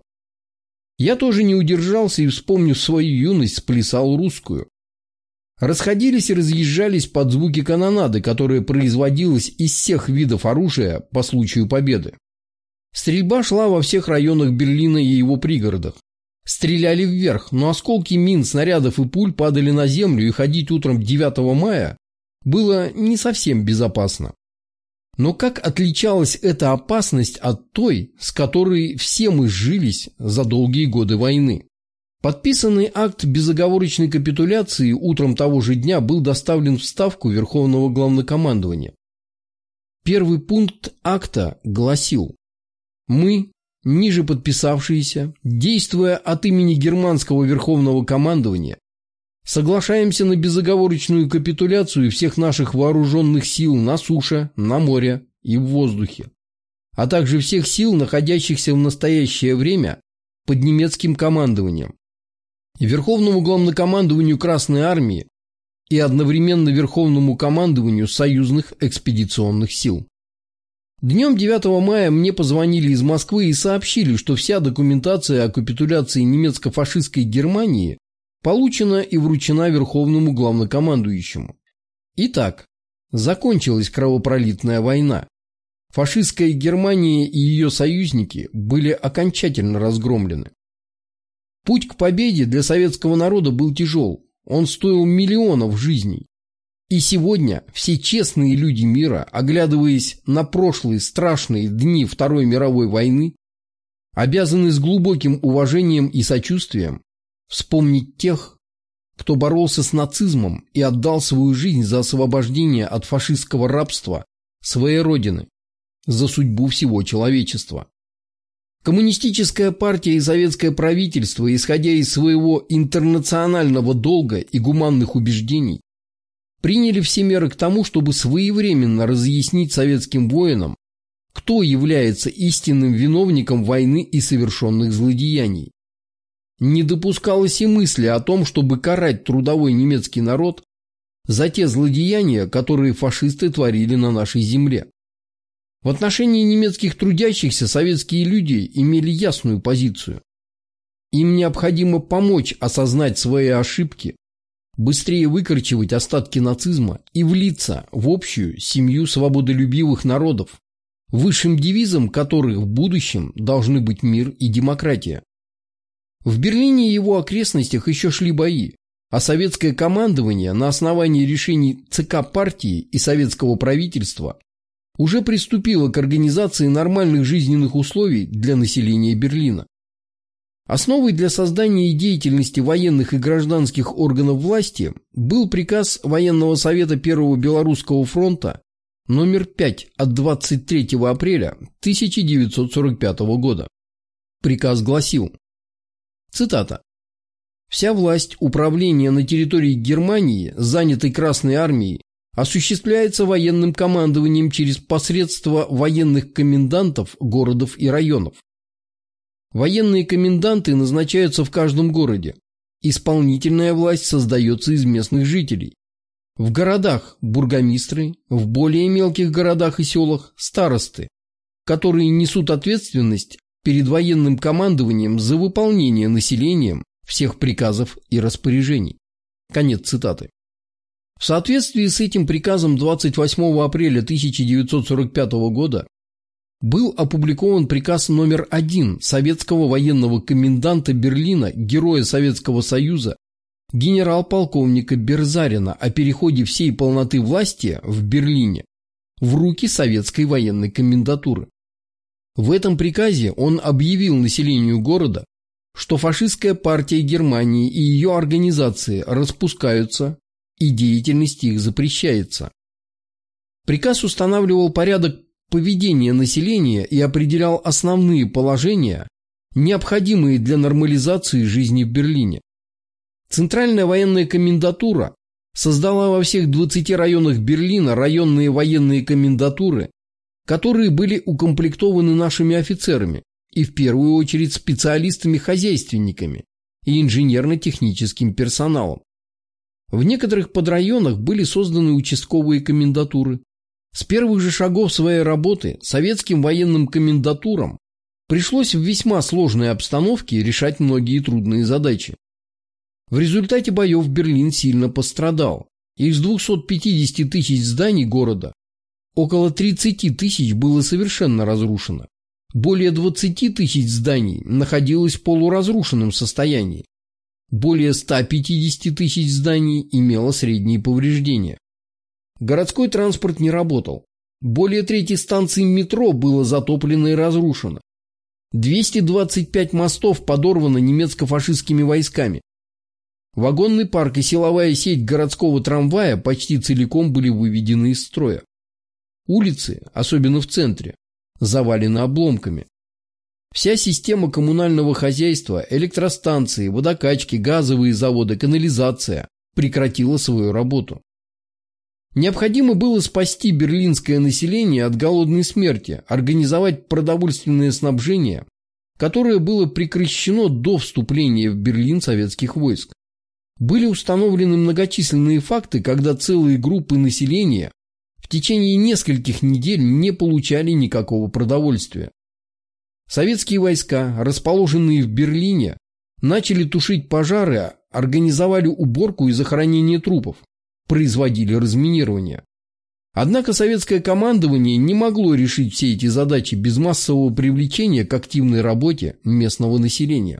Я тоже не удержался и, вспомнив свою юность, сплясал русскую. Расходились и разъезжались под звуки канонады, которая производилась из всех видов оружия по случаю победы. Стрельба шла во всех районах Берлина и его пригородах. Стреляли вверх, но осколки мин, снарядов и пуль падали на землю, и ходить утром девятого мая было не совсем безопасно. Но как отличалась эта опасность от той, с которой все мы сжились за долгие годы войны? Подписанный акт безоговорочной капитуляции утром того же дня был доставлен в Ставку Верховного Главнокомандования. Первый пункт акта гласил: «Мы, ниже подписавшиеся, действуя от имени Германского Верховного Командования, соглашаемся на безоговорочную капитуляцию всех наших вооруженных сил на суше, на море и в воздухе, а также всех сил, находящихся в настоящее время под немецким командованием, Верховному Главнокомандованию Красной Армии и одновременно Верховному командованию союзных экспедиционных сил». Днем девятого мая мне позвонили из Москвы и сообщили, что вся документация о капитуляции немецко-фашистской Германии получена и вручена Верховному Главнокомандующему. Итак, закончилась кровопролитная война. Фашистская Германия и ее союзники были окончательно разгромлены. Путь к победе для советского народа был тяжел, он стоил миллионов жизней. И сегодня все честные люди мира, оглядываясь на прошлые страшные дни Второй мировой войны, обязаны с глубоким уважением и сочувствием вспомнить тех, кто боролся с нацизмом и отдал свою жизнь за освобождение от фашистского рабства своей родины, за судьбу всего человечества. Коммунистическая партия и советское правительство, исходя из своего интернационального долга и гуманных убеждений, приняли все меры к тому, чтобы своевременно разъяснить советским воинам, кто является истинным виновником войны и совершенных злодеяний. Не допускалось и мысли о том, чтобы карать трудовой немецкий народ за те злодеяния, которые фашисты творили на нашей земле. В отношении немецких трудящихся советские люди имели ясную позицию. Им необходимо помочь осознать свои ошибки, быстрее выкорчевать остатки нацизма и влиться в общую семью свободолюбивых народов, высшим девизом которых в будущем должны быть мир и демократия. В Берлине и его окрестностях еще шли бои, а советское командование на основании решений ЦК партии и советского правительства уже приступило к организации нормальных жизненных условий для населения Берлина. Основой для создания и деятельности военных и гражданских органов власти был приказ Военного совета Первого Белорусского фронта номер пять от двадцать третьего апреля тысяча девятьсот сорок пятого года. Приказ гласил, цитата: «Вся власть управления на территории Германии, занятой Красной армией, осуществляется военным командованием через посредство военных комендантов городов и районов. Военные коменданты назначаются в каждом городе. Исполнительная власть создается из местных жителей. В городах – бургомистры, в более мелких городах и селах – старосты, которые несут ответственность перед военным командованием за выполнение населением всех приказов и распоряжений». Конец цитаты. В соответствии с этим приказом двадцать восьмого апреля тысяча девятьсот сорок пятого года был опубликован приказ номер один советского военного коменданта Берлина, героя Советского Союза, генерал-полковника Берзарина о переходе всей полноты власти в Берлине в руки советской военной комендатуры. В этом приказе он объявил населению города, что фашистская партия Германии и ее организации распускаются, и деятельность их запрещается. Приказ устанавливал порядок поведения населения и определял основные положения, необходимые для нормализации жизни в Берлине. Центральная военная комендатура создала во всех двадцати районах Берлина районные военные комендатуры, которые были укомплектованы нашими офицерами и в первую очередь специалистами-хозяйственниками и инженерно-техническим персоналом. В некоторых подрайонах были созданы участковые комендатуры. С первых же шагов своей работы советским военным комендатурам пришлось в весьма сложной обстановке решать многие трудные задачи. В результате боев Берлин сильно пострадал. Из двухсот пятидесяти тысяч зданий города около тридцати тысяч было совершенно разрушено. Более двадцати тысяч зданий находилось в полуразрушенном состоянии. Более ста пятидесяти тысяч зданий имело средние повреждения. Городской транспорт не работал. Более трети станций метро было затоплено и разрушено. двести двадцать пять мостов подорвано немецко-фашистскими войсками. Вагонный парк и силовая сеть городского трамвая почти целиком были выведены из строя. Улицы, особенно в центре, завалены обломками. Вся система коммунального хозяйства, электростанции, водокачки, газовые заводы, канализация прекратила свою работу. Необходимо было спасти берлинское население от голодной смерти, организовать продовольственное снабжение, которое было прекращено до вступления в Берлин советских войск. Были установлены многочисленные факты, когда целые группы населения в течение нескольких недель не получали никакого продовольствия. Советские войска, расположенные в Берлине, начали тушить пожары, организовали уборку и захоронение трупов, производили разминирование. Однако советское командование не могло решить все эти задачи без массового привлечения к активной работе местного населения.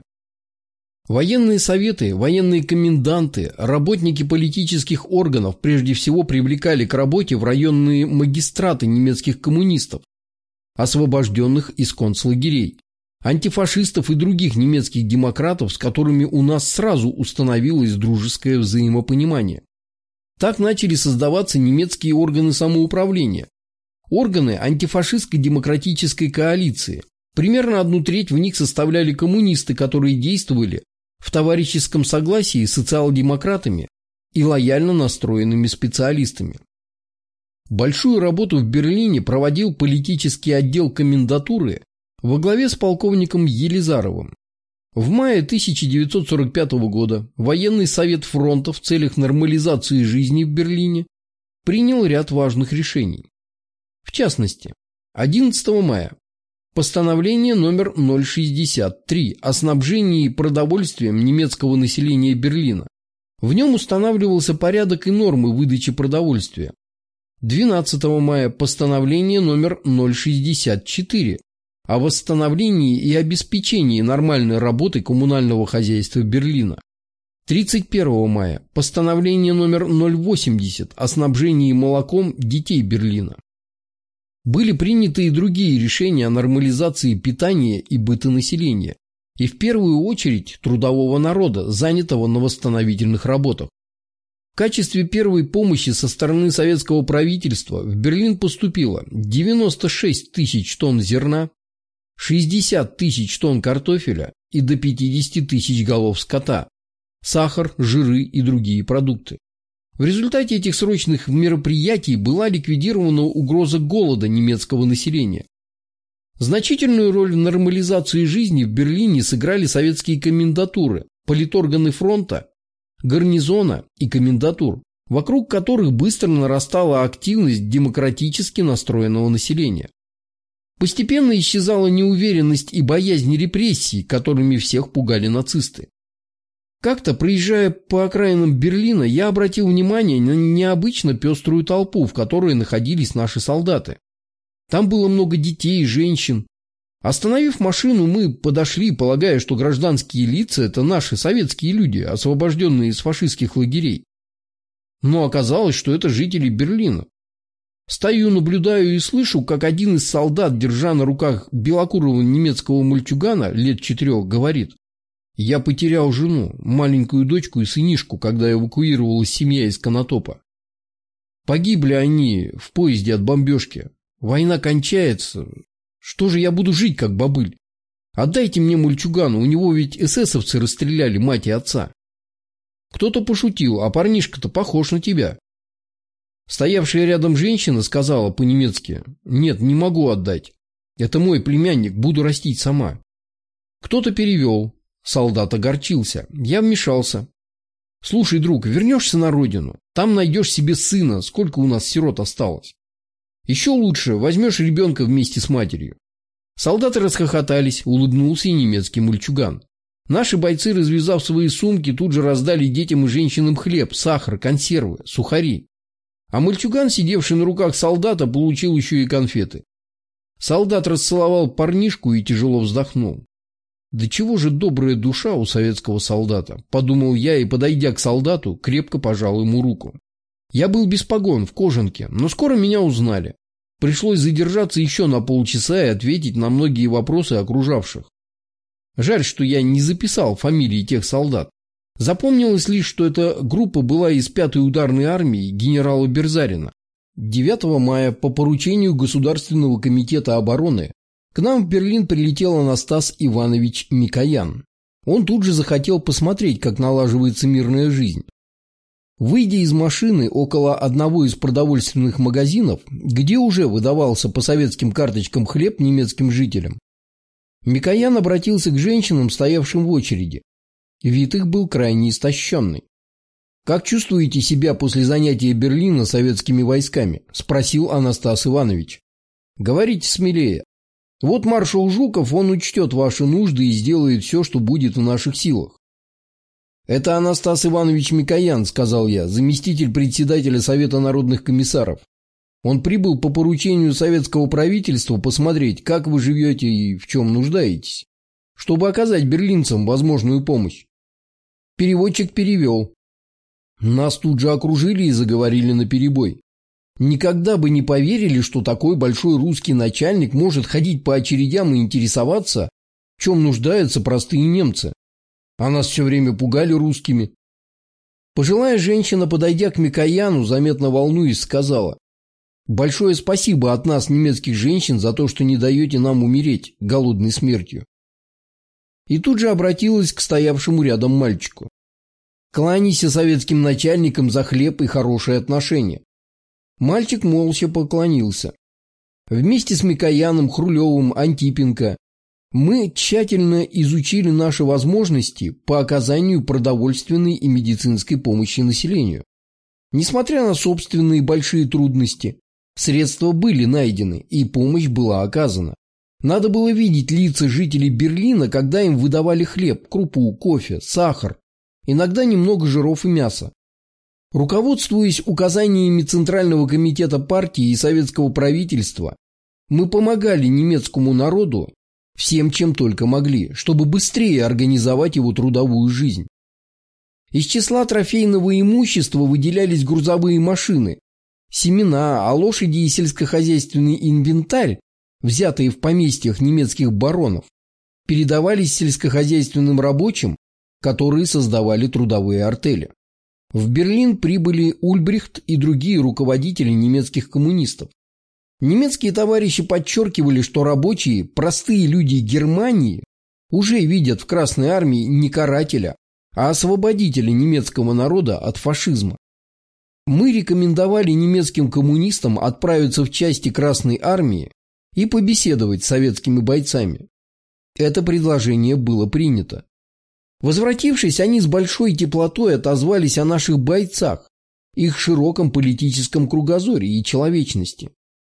Военные советы, военные коменданты, работники политических органов прежде всего привлекали к работе в районные магистраты немецких коммунистов, освобожденных из концлагерей, антифашистов и других немецких демократов, с которыми у нас сразу установилось дружеское взаимопонимание. Так начали создаваться немецкие органы самоуправления, органы антифашистской демократической коалиции. Примерно одну треть в них составляли коммунисты, которые действовали в товарищеском согласии с социал-демократами и лояльно настроенными специалистами. Большую работу в Берлине проводил политический отдел комендатуры во главе с полковником Елизаровым. В мае тысяча девятьсот сорок пятого года военный совет фронта в целях нормализации жизни в Берлине принял ряд важных решений. В частности, одиннадцатого мая постановление номер ноль шестьдесят три о снабжении продовольствием немецкого населения Берлина. В нем устанавливался порядок и нормы выдачи продовольствия. двенадцатого мая постановление номер ноль шестьдесят четыре о восстановлении и обеспечении нормальной работы коммунального хозяйства Берлина. тридцать первого мая постановление номер ноль восемьдесят о снабжении молоком детей Берлина. Были приняты и другие решения о нормализации питания и быта населения, и в первую очередь трудового народа, занятого на восстановительных работах. В качестве первой помощи со стороны советского правительства в Берлин поступило девяносто шесть тысяч тонн зерна, шестьдесят тысяч тонн картофеля и до пятьдесят тысяч голов скота, сахар, жиры и другие продукты. В результате этих срочных мероприятий была ликвидирована угроза голода немецкого населения. Значительную роль в нормализации жизни в Берлине сыграли советские комендатуры, политорганы фронта, гарнизона и комендатур, вокруг которых быстро нарастала активность демократически настроенного населения. Постепенно исчезала неуверенность и боязнь репрессий, которыми всех пугали нацисты. Как-то, проезжая по окраинам Берлина, я обратил внимание на необычно пеструю толпу, в которой находились наши солдаты. Там было много детей и женщин. Остановив машину, мы подошли, полагая, что гражданские лица – это наши советские люди, освобожденные из фашистских лагерей. Но оказалось, что это жители Берлина. Стою, наблюдаю и слышу, как один из солдат, держа на руках белокурого немецкого мальчугана лет четырех, говорит: «Я потерял жену, маленькую дочку и сынишку, когда эвакуировалась семья из Конотопа. Погибли они в поезде от бомбежки. Война кончается. Что же я буду жить, как бобыль? Отдайте мне мальчугану, у него ведь эсэсовцы расстреляли мать и отца». Кто-то пошутил: «А парнишка-то похож на тебя». Стоявшая рядом женщина сказала по-немецки: «Нет, не могу отдать. Это мой племянник, буду растить сама». Кто-то перевел. Солдат огорчился. Я вмешался. «Слушай, друг, вернешься на родину? Там найдешь себе сына, сколько у нас сирот осталось. Еще лучше возьмешь ребенка вместе с матерью». Солдаты расхохотались, улыбнулся и немецкий мальчуган. Наши бойцы, развязав свои сумки, тут же раздали детям и женщинам хлеб, сахар, консервы, сухари. А мальчуган, сидевший на руках солдата, получил еще и конфеты. Солдат расцеловал парнишку и тяжело вздохнул. «Да чего же добрая душа у советского солдата», – подумал я и, подойдя к солдату, крепко пожал ему руку. Я был без погон, в кожанке, но скоро меня узнали. Пришлось задержаться еще на полчаса и ответить на многие вопросы окружавших. Жаль, что я не записал фамилии тех солдат. Запомнилось лишь, что эта группа была из пятой ударной армии генерала Берзарина. девятого мая по поручению Государственного комитета обороны к нам в Берлин прилетел Анастас Иванович Микоян. Он тут же захотел посмотреть, как налаживается мирная жизнь. Выйдя из машины около одного из продовольственных магазинов, где уже выдавался по советским карточкам хлеб немецким жителям, Микоян обратился к женщинам, стоявшим в очереди. Вид их был крайне истощенный. «Как чувствуете себя после занятия Берлина советскими войсками?» – спросил Анастас Иванович. «Говорите смелее. Вот маршал Жуков, он учтет ваши нужды и сделает все, что будет в наших силах». «Это Анастас Иванович Микоян», – сказал я, заместитель председателя Совета народных комиссаров. «Он прибыл по поручению советского правительства посмотреть, как вы живете и в чем нуждаетесь, чтобы оказать берлинцам возможную помощь». Переводчик перевел. Нас тут же окружили и заговорили наперебой. Никогда бы не поверили, что такой большой русский начальник может ходить по очередям и интересоваться, чем нуждаются простые немцы. А нас все время пугали русскими. Пожилая женщина, подойдя к Микояну, заметно волнуясь, сказала: «Большое спасибо от нас, немецких женщин, за то, что не даете нам умереть голодной смертью». И тут же обратилась к стоявшему рядом мальчику: «Кланяйся советским начальникам за хлеб и хорошие отношения». Мальчик молча поклонился. Вместе с Микояном, Хрулевым, Антипенко мы тщательно изучили наши возможности по оказанию продовольственной и медицинской помощи населению. Несмотря на собственные большие трудности, средства были найдены и помощь была оказана. Надо было видеть лица жителей Берлина, когда им выдавали хлеб, крупу, кофе, сахар, иногда немного жиров и мяса. Руководствуясь указаниями Центрального комитета партии и советского правительства, мы помогали немецкому народу всем, чем только могли, чтобы быстрее организовать его трудовую жизнь. Из числа трофейного имущества выделялись грузовые машины, семена, а лошади и сельскохозяйственный инвентарь, взятые в поместьях немецких баронов, передавались сельскохозяйственным рабочим, которые создавали трудовые артели. В Берлин прибыли Ульбрихт и другие руководители немецких коммунистов. Немецкие товарищи подчеркивали, что рабочие, простые люди Германии уже видят в Красной армии не карателя, а освободителя немецкого народа от фашизма. Мы рекомендовали немецким коммунистам отправиться в части Красной армии и побеседовать с советскими бойцами. Это предложение было принято. Возвратившись, они с большой теплотой отозвались о наших бойцах, их широком политическом кругозоре и человечности.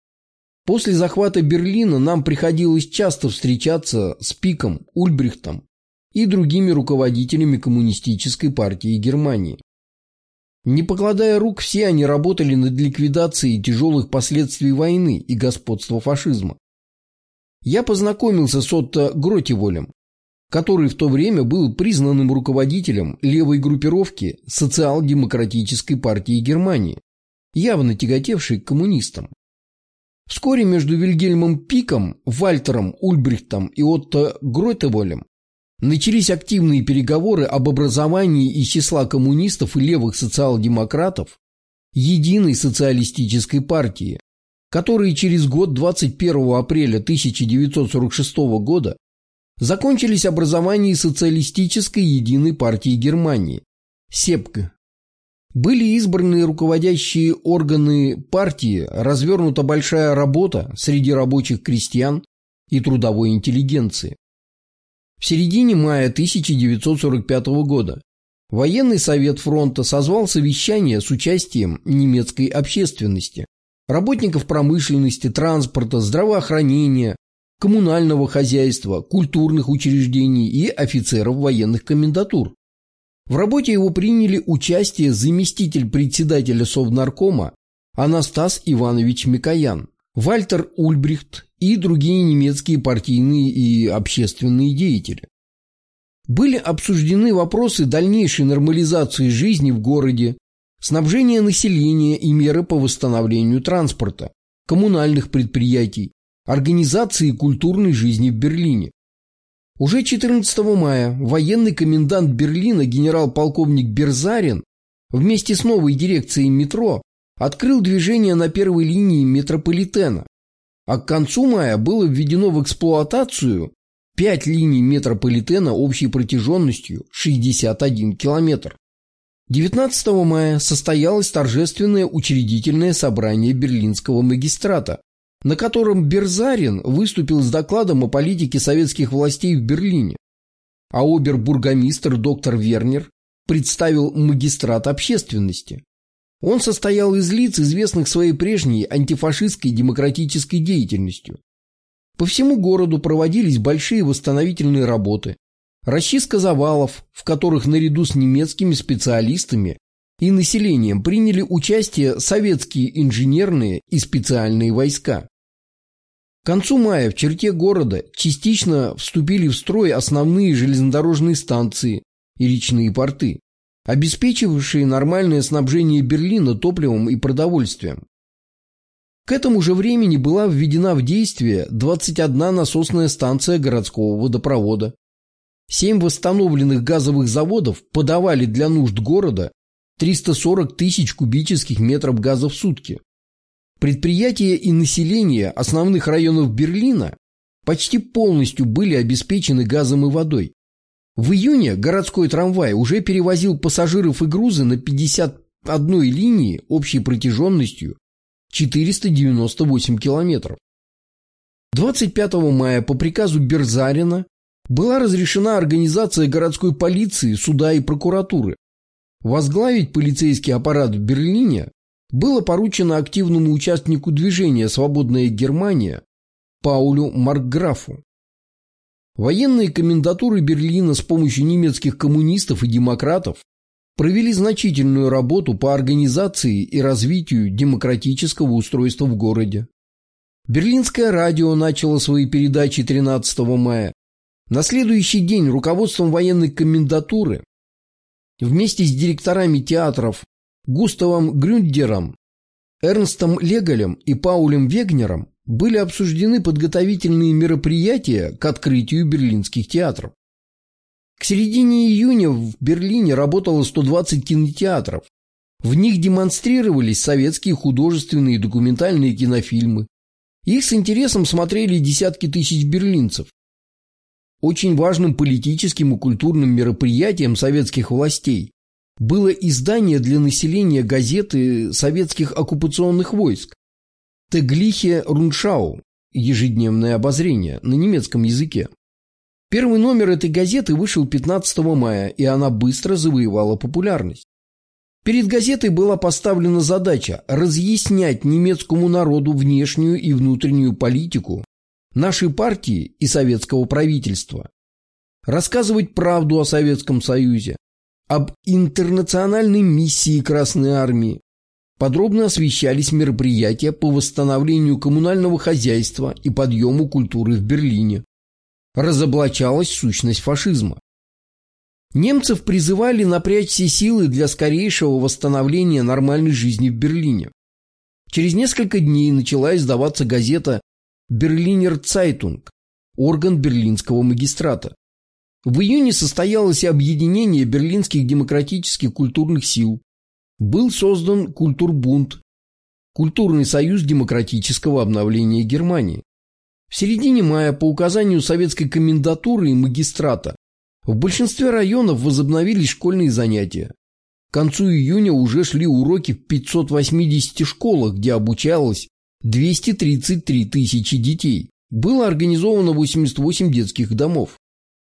После захвата Берлина нам приходилось часто встречаться с Пиком, Ульбрихтом и другими руководителями коммунистической партии Германии. Не покладая рук, все они работали над ликвидацией тяжелых последствий войны и господства фашизма. Я познакомился с Отто Гротеволем, который в то время был признанным руководителем левой группировки социал-демократической партии Германии, явно тяготевшей к коммунистам. Вскоре между Вильгельмом Пиком, Вальтером Ульбрихтом и Отто Гротеволем начались активные переговоры об образовании из числа коммунистов и левых социал-демократов единой социалистической партии, которые через год, двадцать первого апреля тысяча девятьсот сорок шестого года, закончились образованием социалистической единой партии Германии – СЕПГ. Были избраны руководящие органы партии, развернута большая работа среди рабочих крестьян и трудовой интеллигенции. В середине мая тысяча девятьсот сорок пятого года военный совет фронта созвал совещание с участием немецкой общественности, работников промышленности, транспорта, здравоохранения, коммунального хозяйства, культурных учреждений и офицеров военных комендатур. В работе его приняли участие заместитель председателя Совнаркома Анастас Иванович Микоян, Вальтер Ульбрихт и другие немецкие партийные и общественные деятели. Были обсуждены вопросы дальнейшей нормализации жизни в городе, снабжения населения и меры по восстановлению транспорта, коммунальных предприятий, организации культурной жизни в Берлине. Уже четырнадцатого мая военный комендант Берлина генерал-полковник Берзарин вместе с новой дирекцией метро открыл движение на первой линии метрополитена, а к концу мая было введено в эксплуатацию пять линий метрополитена общей протяженностью шестьдесят один километр. девятнадцатого мая состоялось торжественное учредительное собрание берлинского магистрата, на котором Берзарин выступил с докладом о политике советских властей в Берлине, а обер-бургомистр доктор Вернер представил магистрат общественности. Он состоял из лиц, известных своей прежней антифашистской демократической деятельностью. По всему городу проводились большие восстановительные работы, расчистка завалов, в которых наряду с немецкими специалистами и населением приняли участие советские инженерные и специальные войска. К концу мая в черте города частично вступили в строй основные железнодорожные станции и речные порты, обеспечивавшие нормальное снабжение Берлина топливом и продовольствием. К этому же времени была введена в действие двадцать одна насосная станция городского водопровода. Семь восстановленных газовых заводов подавали для нужд города триста сорок тысяч кубических метров газа в сутки. Предприятия и население основных районов Берлина почти полностью были обеспечены газом и водой. В июне городской трамвай уже перевозил пассажиров и грузы на пятьдесят одной линии общей протяженностью четыреста девяносто восемь километров. двадцать пятого мая по приказу Берзарина была разрешена организация городской полиции, суда и прокуратуры. Возглавить полицейский аппарат в Берлине было поручено активному участнику движения «Свободная Германия» Паулю Маркграфу. Военные комендатуры Берлина с помощью немецких коммунистов и демократов провели значительную работу по организации и развитию демократического устройства в городе. Берлинское радио начало свои передачи тринадцатого мая. На следующий день руководством военной комендатуры вместе с директорами театров Густавом Грюндером, Эрнстом Леголем и Паулем Вегнером были обсуждены подготовительные мероприятия к открытию берлинских театров. К середине июня в Берлине работало сто двадцать кинотеатров. В них демонстрировались советские художественные и документальные кинофильмы. Их с интересом смотрели десятки тысяч берлинцев. Очень важным политическим и культурным мероприятием советских властей было издание для населения газеты советских оккупационных войск «Теглихе Рundschau» ежедневное обозрение на немецком языке. Первый номер этой газеты вышел пятнадцатого мая, и она быстро завоевала популярность. Перед газетой была поставлена задача разъяснять немецкому народу внешнюю и внутреннюю политику нашей партии и советского правительства, рассказывать правду о Советском Союзе, об интернациональной миссии Красной Армии. Подробно освещались мероприятия по восстановлению коммунального хозяйства и подъему культуры в Берлине. Разоблачалась сущность фашизма. Немцев призывали напрячь все силы для скорейшего восстановления нормальной жизни в Берлине. Через несколько дней начала издаваться газета «Берлинер Цайтунг», орган берлинского магистрата. В июне состоялось объединение берлинских демократических культурных сил. Был создан Культурбунд, Культурный союз демократического обновления Германии. В середине мая по указанию советской комендатуры и магистрата в большинстве районов возобновились школьные занятия. К концу июня уже шли уроки в пятистах восьмидесяти школах, где обучалось двести тридцать три тысячи детей. Было организовано восемьдесят восемь детских домов.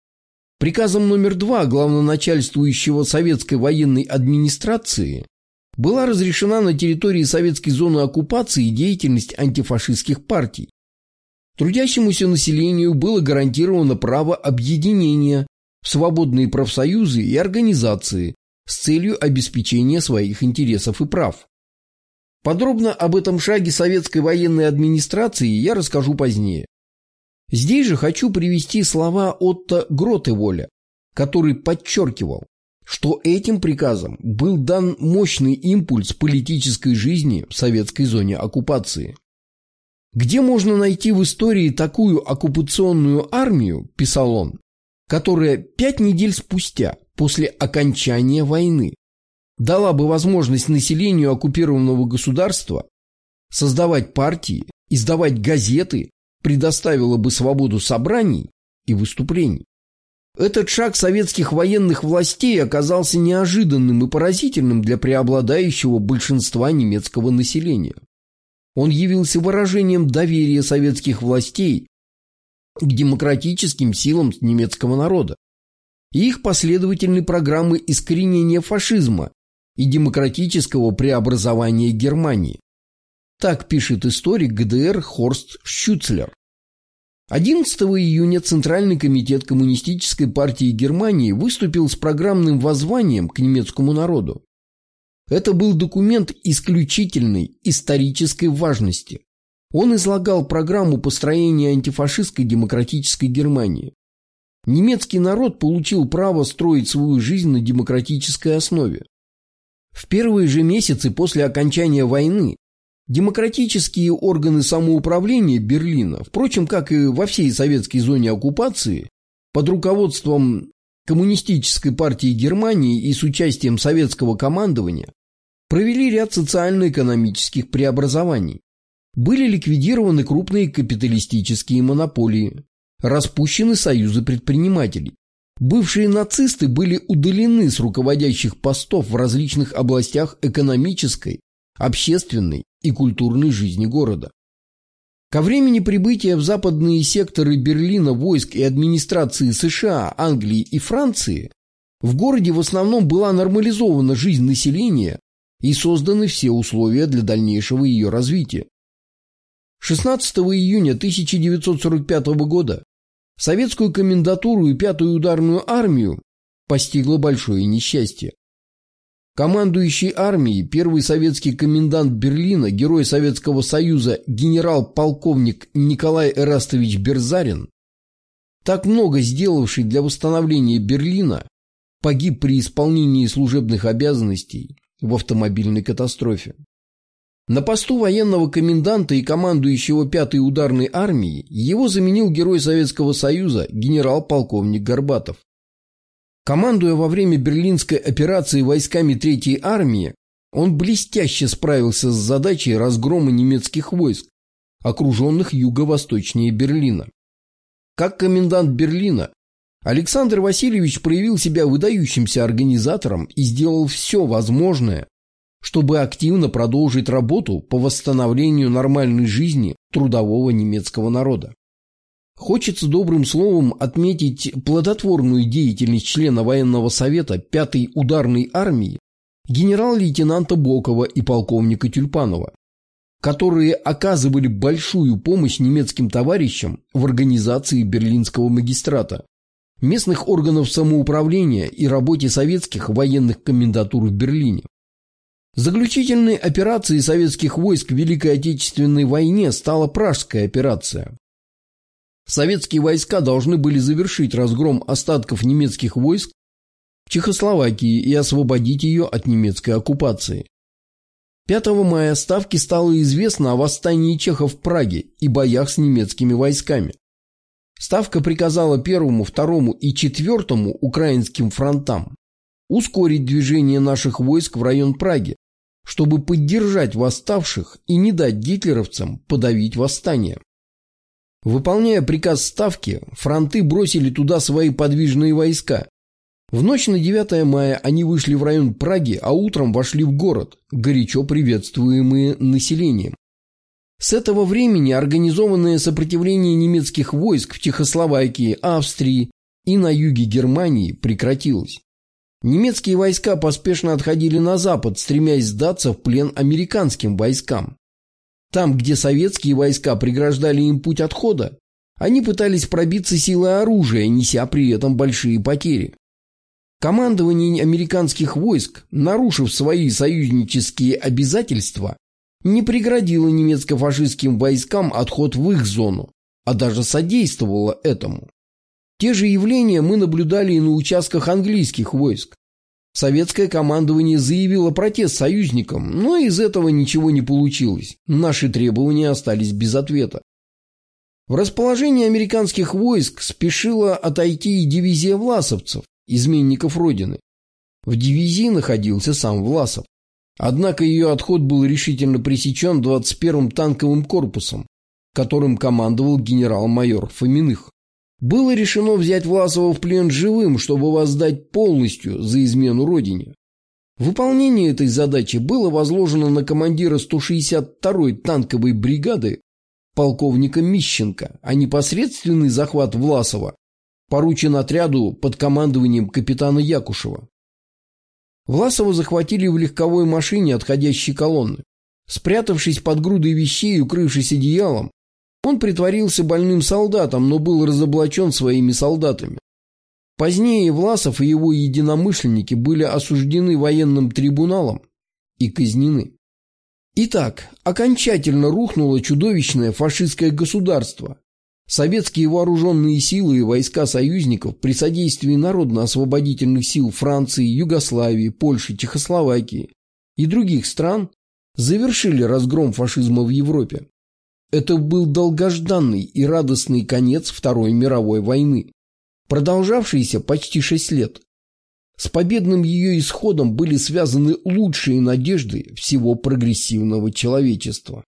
Приказом номер два главноначальствующего советской военной администрации была разрешена на территории советской зоны оккупации деятельность антифашистских партий. Трудящемуся населению было гарантировано право объединения в свободные профсоюзы и организации с целью обеспечения своих интересов и прав. Подробно об этом шаге советской военной администрации я расскажу позднее. Здесь же хочу привести слова Отто Гротеволя, который подчеркивал, что этим приказом был дан мощный импульс политической жизни в советской зоне оккупации. «Где можно найти в истории такую оккупационную армию, — писал он, — которая пять недель спустя, после окончания войны, дала бы возможность населению оккупированного государства создавать партии, издавать газеты, предоставила бы свободу собраний и выступлений». Этот шаг советских военных властей оказался неожиданным и поразительным для преобладающего большинства немецкого населения. Он явился выражением доверия советских властей к демократическим силам немецкого народа и их последовательной программы искоренения фашизма и демократического преобразования Германии. Так пишет историк ГДР Хорст Шюцлер. одиннадцатого июня Центральный комитет Коммунистической партии Германии выступил с программным воззванием к немецкому народу. Это был документ исключительной исторической важности. Он излагал программу построения антифашистской демократической Германии. Немецкий народ получил право строить свою жизнь на демократической основе. В первые же месяцы после окончания войны Демократические органы самоуправления Берлина, впрочем, как и во всей советской зоне оккупации, под руководством Коммунистической партии Германии и с участием советского командования, провели ряд социально-экономических преобразований. Были ликвидированы крупные капиталистические монополии, распущены союзы предпринимателей. Бывшие нацисты были удалены с руководящих постов в различных областях экономической, общественной и культурной жизни города. Ко времени прибытия в западные секторы Берлина войск и администрации США, Англии и Франции в городе в основном была нормализована жизнь населения и созданы все условия для дальнейшего ее развития. шестнадцатого июня тысяча девятьсот сорок пятого года советскую комендатуру и пятую ударную армию постигло большое несчастье. Командующий армией, первый советский комендант Берлина, герой Советского Союза генерал-полковник Николай Эрастович Берзарин, так много сделавший для восстановления Берлина, погиб при исполнении служебных обязанностей в автомобильной катастрофе. На посту военного коменданта и командующего пятой ударной армией его заменил герой Советского Союза генерал-полковник Горбатов. Командуя во время Берлинской операции войсками третьей армии, он блестяще справился с задачей разгрома немецких войск, окруженных юго-восточнее Берлина. Как комендант Берлина, Александр Васильевич проявил себя выдающимся организатором и сделал все возможное, чтобы активно продолжить работу по восстановлению нормальной жизни трудового немецкого народа. Хочется добрым словом отметить плодотворную деятельность члена военного совета пятой ударной армии генерал-лейтенанта Бокова и полковника Тюльпанова, которые оказывали большую помощь немецким товарищам в организации Берлинского магистрата, местных органов самоуправления и работе советских военных комендатур в Берлине. Заключительной операцией советских войск в Великой Отечественной войне стала Пражская операция. Советские войска должны были завершить разгром остатков немецких войск в Чехословакии и освободить ее от немецкой оккупации. пятого мая Ставке стало известно о восстании чехов в Праге и боях с немецкими войсками. Ставка приказала первому, второму и четвертому украинским фронтам ускорить движение наших войск в район Праги, чтобы поддержать восставших и не дать гитлеровцам подавить восстание. Выполняя приказ Ставки, фронты бросили туда свои подвижные войска. В ночь на девятое мая они вышли в район Праги, а утром вошли в город, горячо приветствуемые населением. С этого времени организованное сопротивление немецких войск в Чехословакии, Австрии и на юге Германии прекратилось. Немецкие войска поспешно отходили на запад, стремясь сдаться в плен американским войскам. Там, где советские войска преграждали им путь отхода, они пытались пробиться силой оружия, неся при этом большие потери. Командование американских войск, нарушив свои союзнические обязательства, не преградило немецко-фашистским войскам отход в их зону, а даже содействовало этому. Те же явления мы наблюдали и на участках английских войск. Советское командование заявило протест союзникам, но из этого ничего не получилось. Наши требования остались без ответа. В расположении американских войск спешила отойти и дивизия власовцев, изменников Родины. В дивизии находился сам Власов. Однако ее отход был решительно пресечен двадцать первым танковым корпусом, которым командовал генерал-майор Фоминых. Было решено взять Власова в плен живым, чтобы воздать полностью за измену Родине. Выполнение этой задачи было возложено на командира сто шестьдесят второй танковой бригады полковника Мищенко, а непосредственный захват Власова поручен отряду под командованием капитана Якушева. Власова захватили в легковой машине отходящей колонны. Спрятавшись под грудой вещей и укрывшись одеялом, он притворился больным солдатом, но был разоблачен своими солдатами. Позднее Власов и его единомышленники были осуждены военным трибуналом и казнены. Итак, окончательно рухнуло чудовищное фашистское государство. Советские вооруженные силы и войска союзников при содействии народно-освободительных сил Франции, Югославии, Польши, Чехословакии и других стран завершили разгром фашизма в Европе. Это был долгожданный и радостный конец Второй мировой войны, продолжавшийся почти шесть лет. С победным ее исходом были связаны лучшие надежды всего прогрессивного человечества.